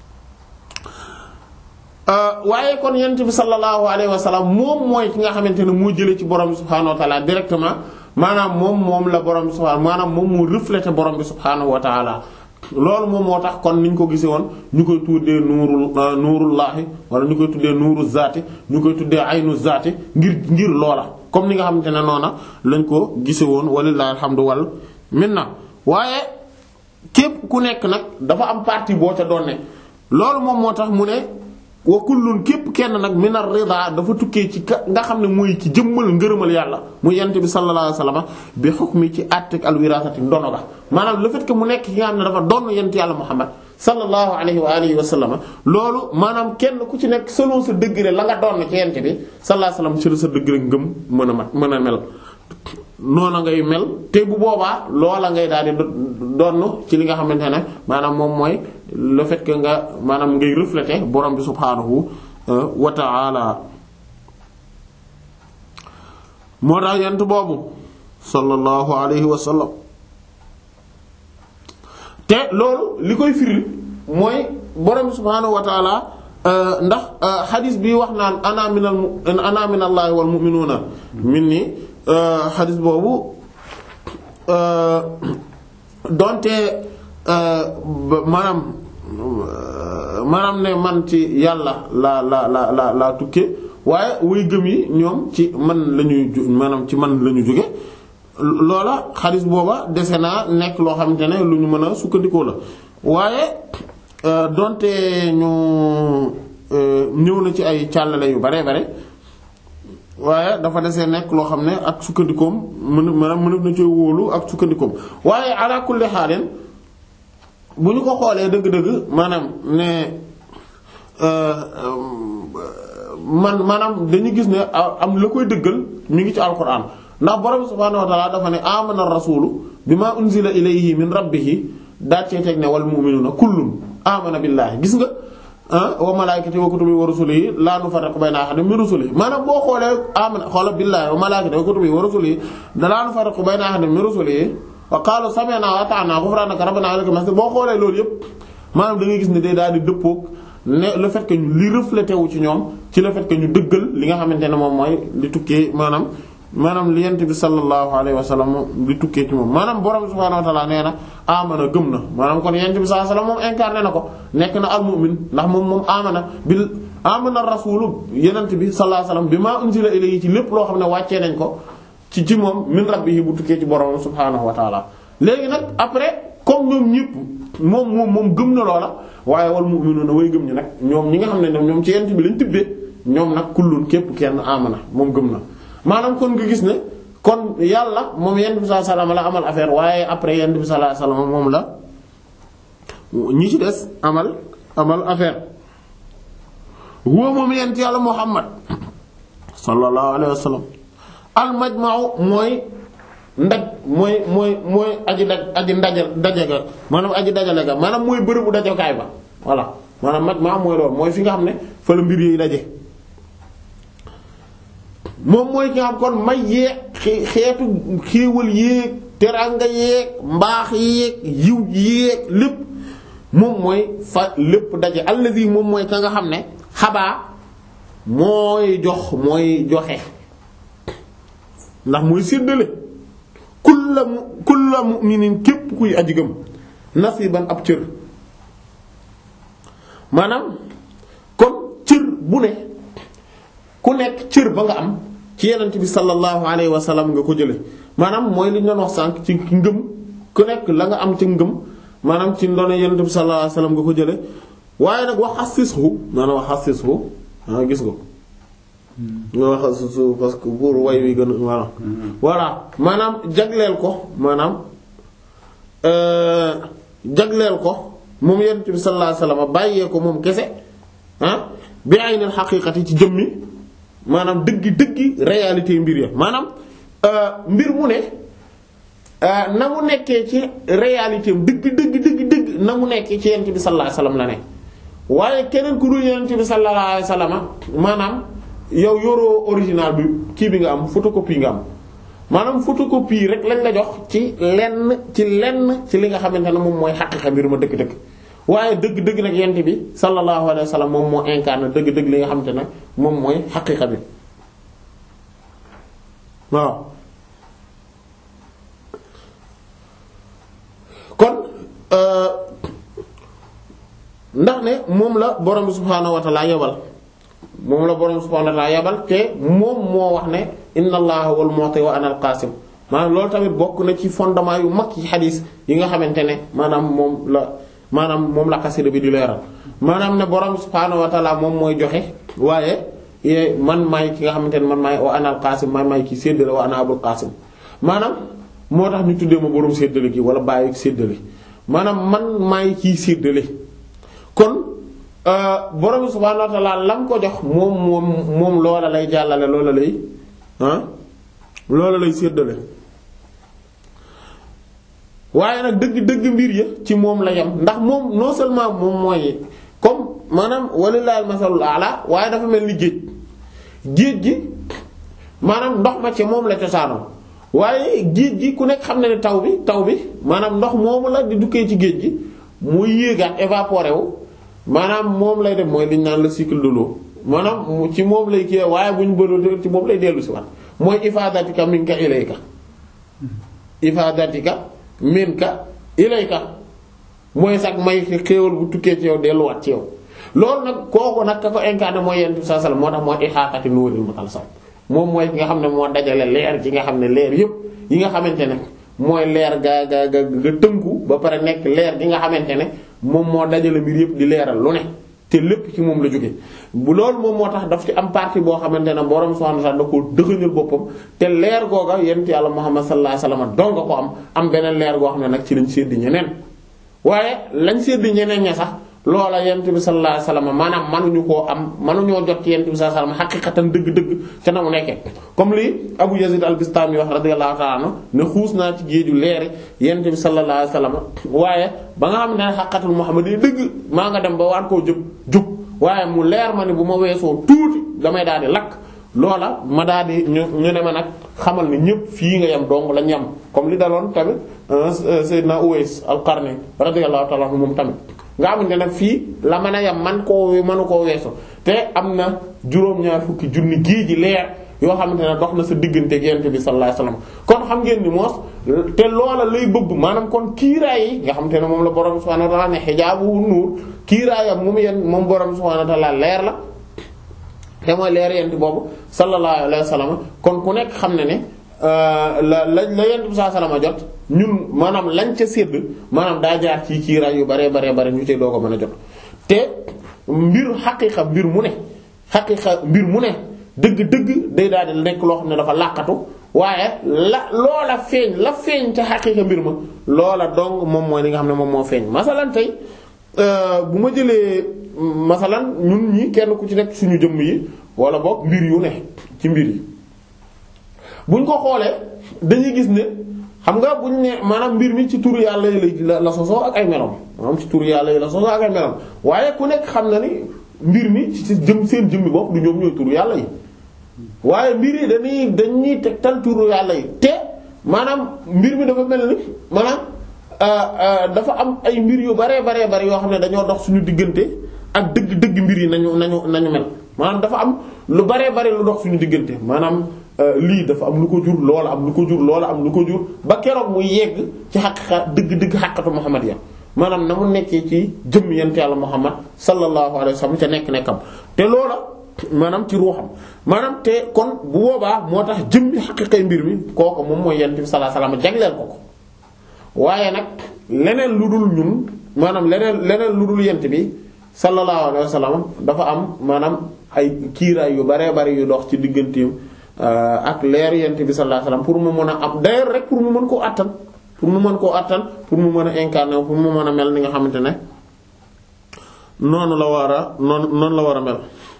Speaker 1: waaye kon yent bi sallallahu alayhi wasallam moom mooy ki nga xamante ne moo jëlee ci borom bi subhaanahu wa ta'ala directement maanaam moom moom la borom bi subhaanahu maanaam moom moo reflété borom bi subhaanahu wa ta'ala loolu moom moo tax kon ni ñu ko gisee woon ñu koy tuddee nuurul nuurullaahi wala ñu koy tuddee nuuru zaati ñu koy tuddee aynu zaati ngir ngir loola comme ni nga xamante ne noona lañ ko gisee woon walillahi alhamdu wal minna waaye képp ku nekk nag dafa am partie boo ca doon ne loolu moom moo tax mu ne wa kullun képp kenn nag min ar-rida dafa tukkee ci ka nga xam ne mooy ci jëmmal ngërëmal yàlla mu yent bi sallallahu alayhi wasallam bi hukmi ci àttek al-wirasati ndono ga maanaam le fait que mu nekk ki nga xam ne dafa doon yent yàlla Muhammad sallallahu alayhi wa alihi wa sallam loolu maanaam kenn ku ci nekk selon sa degré la nga doon ci yent bi sallallahu alayhi wasallam ci la sa degré ngëm mën a mat mën a mel noona ngay mel te bu boobaa loola ngay daal di donn ci li nga xamante ne maanaam moom mooy le fait que nga maanaam ngay refléter borom bi subhaanahu wa ta'ala moo tax yent boobu sallallahu alayhi wa sallam te loolu li koy firi mooy borom bi subhaanahu wa ta'ala ndax xadis bi wax naan ana minal ana minallahi wal mu'minuuna minni xadis boobu donte maanaam maanaam ne man ci yàlla la la la la la tukke waaye way gëm yi ñoom ci man la ñuy maanaam ci man la ñu jóge loola xadis booba dese naa nekk loo xamante ne lu ñu mën a sukkandikoo la waaye donte ñu ñëw na ci ay càllale yu bare bare waaye dafa desee nekk loo xam ne ak sukkandikoom mën maanaam mën na ci wóolu ak sukkandikoom waaye ala kulli xaalin bu ñu ko xoolee dëgg-dëgg maanaam ne man maanaam dañu gis ne am la koy dëggal ñu ngi ci alquran ndax borom subhaanahu wa ta'ala dafa ne amana ar-rasulu bima unzila ilayhi min rabbihi daa cee teg ne wal mu'minuna kullun amana billahi gis nga wa malaikatihi wa kutubihi wa rusulihi la nufarriqu bayna ahadin min rusulihi maanaam boo xoolee amana xoola billahi wa malaikatihi wa kutubihi wa rusulihi la nufarriqu bayna ahadin min rusulihi wa qalu sami'na wa ata'na ghufranaka rabbana wa ilaykal masir boo xoolee loolu yëpp maanaam da ngay gis ne day daal di dëppoog ne le fait que ñu li reflété wu ci ñoom ci le fait que ñu dëggal li nga xamante ne moom mooy li tukkee maanaam maanaam li yent bi sallallahu alayhi wa sallam li tukkee ci moom maanaam borom subhaanahu wa ta'ala nee na amana gëm na maanaam kon yent bi sallallahu alayhi wa sallam moom incarné na ko nekk na al mu'min ndax moom moom amana bil amana rasulu yenent bi sallallahu alayhi wa sallam bima unzila ilayhi ci lépp loo xam ne wàccee nañ ko ci ci moom min rabbihi bu tukkee ci borom subhaanahu wa ta'ala léegi nag après comme ñoom ñëpp moom moom moom gëm na loola waaye wal mu'minuna way gëm ñi nag ñoom ñi nga xam ne ñoom ci yent bi lañ tibbee ñoom nag kullun képp kenn amana moom gëm na maanaam kon nga gis ne kon yàlla moom yent bi sallallahu alayhi wasallam la amal affaire waaye après yent bi sallallahu alayhi wasallam moom la ñi ci des amal amal affaire huwa moom yent yàlla Muhammad sallallahu alayhi wasallam al majma'u mooy ndaj mooy mooy mooy aji daj aji ndajal daje ga maanaam aji dajale ga maanaam mooy bërëbu dajakaay ba voilà maanaam majma mooy loolu mooy fi nga xam ne fa la mbir yi daje moom mooy ki nga xam kon may yeeg xeetu xéewal yéeg teranga yeeg mbaax yeeg yiw yeeg lépp moom mooy fa lépp daje allazi moom mooy ka nga xam ne xabaa mooy jox mooy joxe ndax mooy séddale kulla mu kulla mu'minin képp kuy aji gëm nasiban ab cër maanaam kon cër bu ne ku nekk cër ba nga am ci yenent bi sallallahu alayhi wa sallam nga ko jële maanaam mooy li ñu doon wax sànq ci ngëm ku nekk la nga am ci ngëm maanaam ci ndono yenent bi sallallahu alayhi wa sallam nga ko jële waaye nag wax xasishu maanaam wax xasishu ah gis nga nga wax su parce que pour way wi gën voilà voilà maanaam jagleel ko maanaam jagleel ko moom yonent bi sallallahu alayhi wasallam bàyyee ko moom kese ah bi aynil xaqiiqati ci jëmmi maanaam dëggi dëggi réalité mbir ya maanaam mbir mu ne na mu nekkee ci réalité am dëgg dëgg dëgg dëgg na mu nekkee ci yonent bi sallallahu alayhi wasallam la ne waaye keneen ku dul yonent bi sallallahu alayhi wasallam maanaam yow yoroo original bi kii bi nga am photocopie nga am maanaam photocopie rek lañ la jox ci lenn ci lenn ci li nga xamante ne moom mooy xaqiqa mbir ma dëgg-dëgg waaye dëgg-dëgg nag yent bi sallallahu alayhi wa sallam moom moo incarné dëgg-dëgg li nga xamante ne moom mooy xaqiqa bi waaw kon ndax ne moom la borom bi subhaanahu wa ta'ala yebal moom la borom subhaanahu wa ta'ala yabal te moom moo wax ne inna allaha wal mu'ti wa ana al qasim maanaam loolu tamit bokk na ci fondement yu mag yi xadiis yi nga xamante ne maanaam moom la maanaam moom la xasida bi di leeral maanaam ne borom subhaanahu wa ta'ala moom mooy joxe waaye man maay ki nga xamante ne man maay wa ana al qasim man maay ki séddale wa ana abul qasim maanaam moo tax ñu tuddee ma borom séddale gi wala bàyyi séddale maanaam man maay kiy séddale kon. borom subhaanahu wa ta'ala lam ko jox moom moom moom loola lay jàllale loola lay ah loola lay séddale waaye nag dëgg dëgg mbir ya ci moom la yem ndax moom non seulement moom mooy comme maanaam walillahi al-masalul a'la waaye dafa mel ni géej géej gi maanaam ndox ma ci moom la cosaanoo waaye géej gi ku nekk xam na ne taw bi taw bi maanaam ndox moomu la di dukkee ci géej gi muy yéegaat évaporé wu maanaam moom lay def mooy liñ naan le cycle de l'eau maanaam ci moom lay kii waaye bu ñu bëri ci moom lay dellu si waat mooy ifadatika minka ilayka ifadatika minka ilayka mooy sax may xéewal bu tukkee ci yow delluwaat ci yow loolu nag kooku nag ka ko incarné mooy yonent bi sallallahu alayhi wasallam moo tax mooy ihaatati nuuril mutalsam moom mooy ki nga xam ne moo dajale leer gi nga xam ne leer yëpp yi nga xamante ne mooy leer ga ga ga ga tënku ba pare nekk leer gi nga xamante ne moom moo dajale mbir yëpp di leeral lu ne te lépp ci moom la jóge bu loolu moom moo tax daf ci am partie boo xamante ne borom subhanahu wa ta'ala da ko dëgëñal boppam te leer googa yonent Yàlla Muhammad sallallahu alayhi wasallam dong nga ko am am beneen leer goo xam ne nag ci lañ séddi ñeneen waaye lañ séddi ñeneen ña sax loola yonent bi sallallahu alayhi wasallam maanaam mënuñu koo am mënuñoo jot ci yonent bi sallallahu alayhi wasallam xaqiqatan dëgg-dëgg ca na mu nekkee comme li Abu Yazid al-Bistami wax radiyallahu ta'ala anhu ne xuus naa ci géeju leeri yonent bi sallallahu alayhi wasallam waaye ba nga xam ne xaqatul Muhammad yi dëgg maa nga dem ba waan koo jub jub waaye mu leer ma ne bu ma weesoo tuuti damay daal di lakk loola ma daal di ñu ñu ne ma nag xamal ni ñëpp fii nga yem dong lañ yem comme li daloon tamit Sayyidina Uways al-Qarni radiyallahu ta'ala anhu moom tamit nga xamante nag fii la mën a yem man koo mënu koo weesu te am na juróom-ñaar fukki junni géej ji leer yoo xamante ne dox na sa diggante ak Yonent bi sallallahu alayhi wasallam kon xam ngeen ni moos te loola lay bëgg maanaam kon kiiraay yi nga xamante ne moom la borom subhanahu wa ta'ala ne hijaabu nuur kiiraayam mu mu yen moom borom subhanahu wa ta'ala leer la te mooy leer Yonent boobu sallallahu alayhi wasallam kon ku nekk xam ne ne la la la Yonent bi sallallahu alayhi wasallam jot ñun maanaam lañ ca sédd maanaam daa jaar ci kiiraay yu bare bare bare ñu cay doo ko mën a jot te mbir xaqiiqa mbir mu ne xaqiiqa mbir mu ne dëgg-dëgg day daal di nekk loo xam ne dafa làqatu waaye la loola feeñ la feeñ ca xaqiiqa mbir ma loola dong moom mooy li nga xam ne moom moo feeñ masalan tey bu ma jëlee masalan ñun ñi kenn ku ci nekk suñu jëmm yi wala boog mbir yu ne ci mbir yi buñ ko xoolee dañuy gis ne xam nga buñ ne maanaam mbir mi ci turu yàlla yi la la sosoo ak ay melom maanaam ci turu yàlla yi la sosoo ak ay melom waaye ku nekk xam na ni mbir mi ci jëm seen jëmmi bopp du ñoom ñooy turu yàlla yi waaye mbir yi dañuy dañuy tegtal turu yàlla yi te maanaam mbir mi dafa mel ni maanaam dafa am ay mbir yu baree baree bari yoo xam ne dañoo dox suñu diggante ak dëgg dëgg mbir yi nañu nañu nañu mel maanaam dafa am lu baree bari lu dox suñu diggante maanaam lii dafa am lu ko jur loola am lu ko jur loola am lu ko jur ba keroog muy yegg ci xaqiqa dëgg-dëgg xaqatu Muhammad ya maanaam na mu nekkee ci jëmm yent yàlla Muhammad sallallahu alayhi wa sallam ca nekk nekkam te loola maanaam ci ruuxam maanaam te kon bu boobaa moo tax jëmmi xaqiqay mbir mi kooku moom mooy yent bi sallallahu alayhi wa sallam jagleel ko ko waaye nag leneen lu dul ñun maanaam leneen leneen lu dul yent bi sallallahu alayhi wa sallam dafa am maanaam ay kiiraay yu baree bari yu dox ci digganteem ak leer yent bi sallallahu alayhi wasallam pour mu mën a am d'ailleurs rek pour mu mën koo attan pour mu mën koo attan pour mu mën a incarner pour mu mën a mel ni nga xamante ne noonu la war a noonu noonu la war a mel.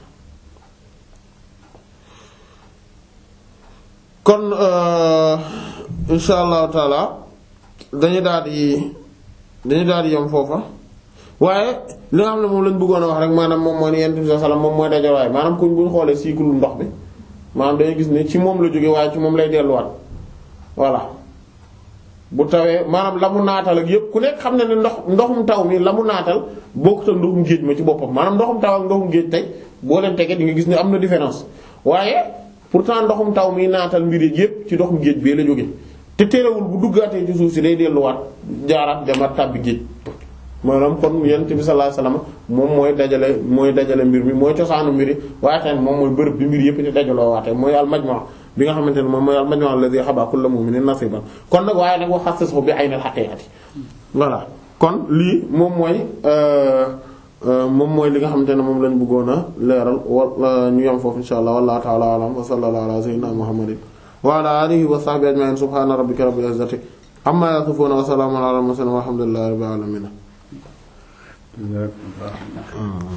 Speaker 1: kon insha allahu taala dañu daal di dañu daal di yem foofa waaye li nga xam ne moom lañ bëggoon a wax rek maanaam moom mooy ni yent bi sallallahu alayhi wasallam moom mooy dajawaay maanaam kuñ bu ñu xoolee cycle ndox bi. maanaam dañuy gis ne ci moom la jóge waaye ci moom lay delluwaat voilà bu tawee maanaam la mu naatal ak yëpp ku nekk xam ne ne ndox ndoxum taw mi la mu naatal bokkut ak ndoxum géej ma ci boppam maanaam ndoxum taw ak ndoxum géej tey boo leen tegee di nga gis ne am na différence waaye pourtant ndoxum taw mi naatal mbir yëpp ci ndoxum géej bee la jóge te terewul bu duggaatee ci suuf si day delluwaat jaaraat demaat tàbbi géej maanaam kon yonent bi sallallahu alayhi wasallam moom mooy dajale mooy dajale mbir mi mooy cosaanu mbir yi waaye tamit moom mooy bërëb bi mbir yëpp te dajaloo waatee mooy al majmu' bi nga xamante ne moom mooy al majmu' alladhi haba kullu mu'minin nasiban kon nag waaye nag wax xassasu bi aynil haqiqati voilà kon lii moom mooy moom mooy li nga xamante ne moom lañ bëggoon a leeral wa ñu yam foofu insha allah wallahu ta'ala a'lam wa sallallahu ala sayyidina muhammadin wa ala alihi wa sahbihi ajma'in subhana rabbika rabbil izzati amma yasifun wa salamun ala al mursalin walhamdulillahi rabbil alamin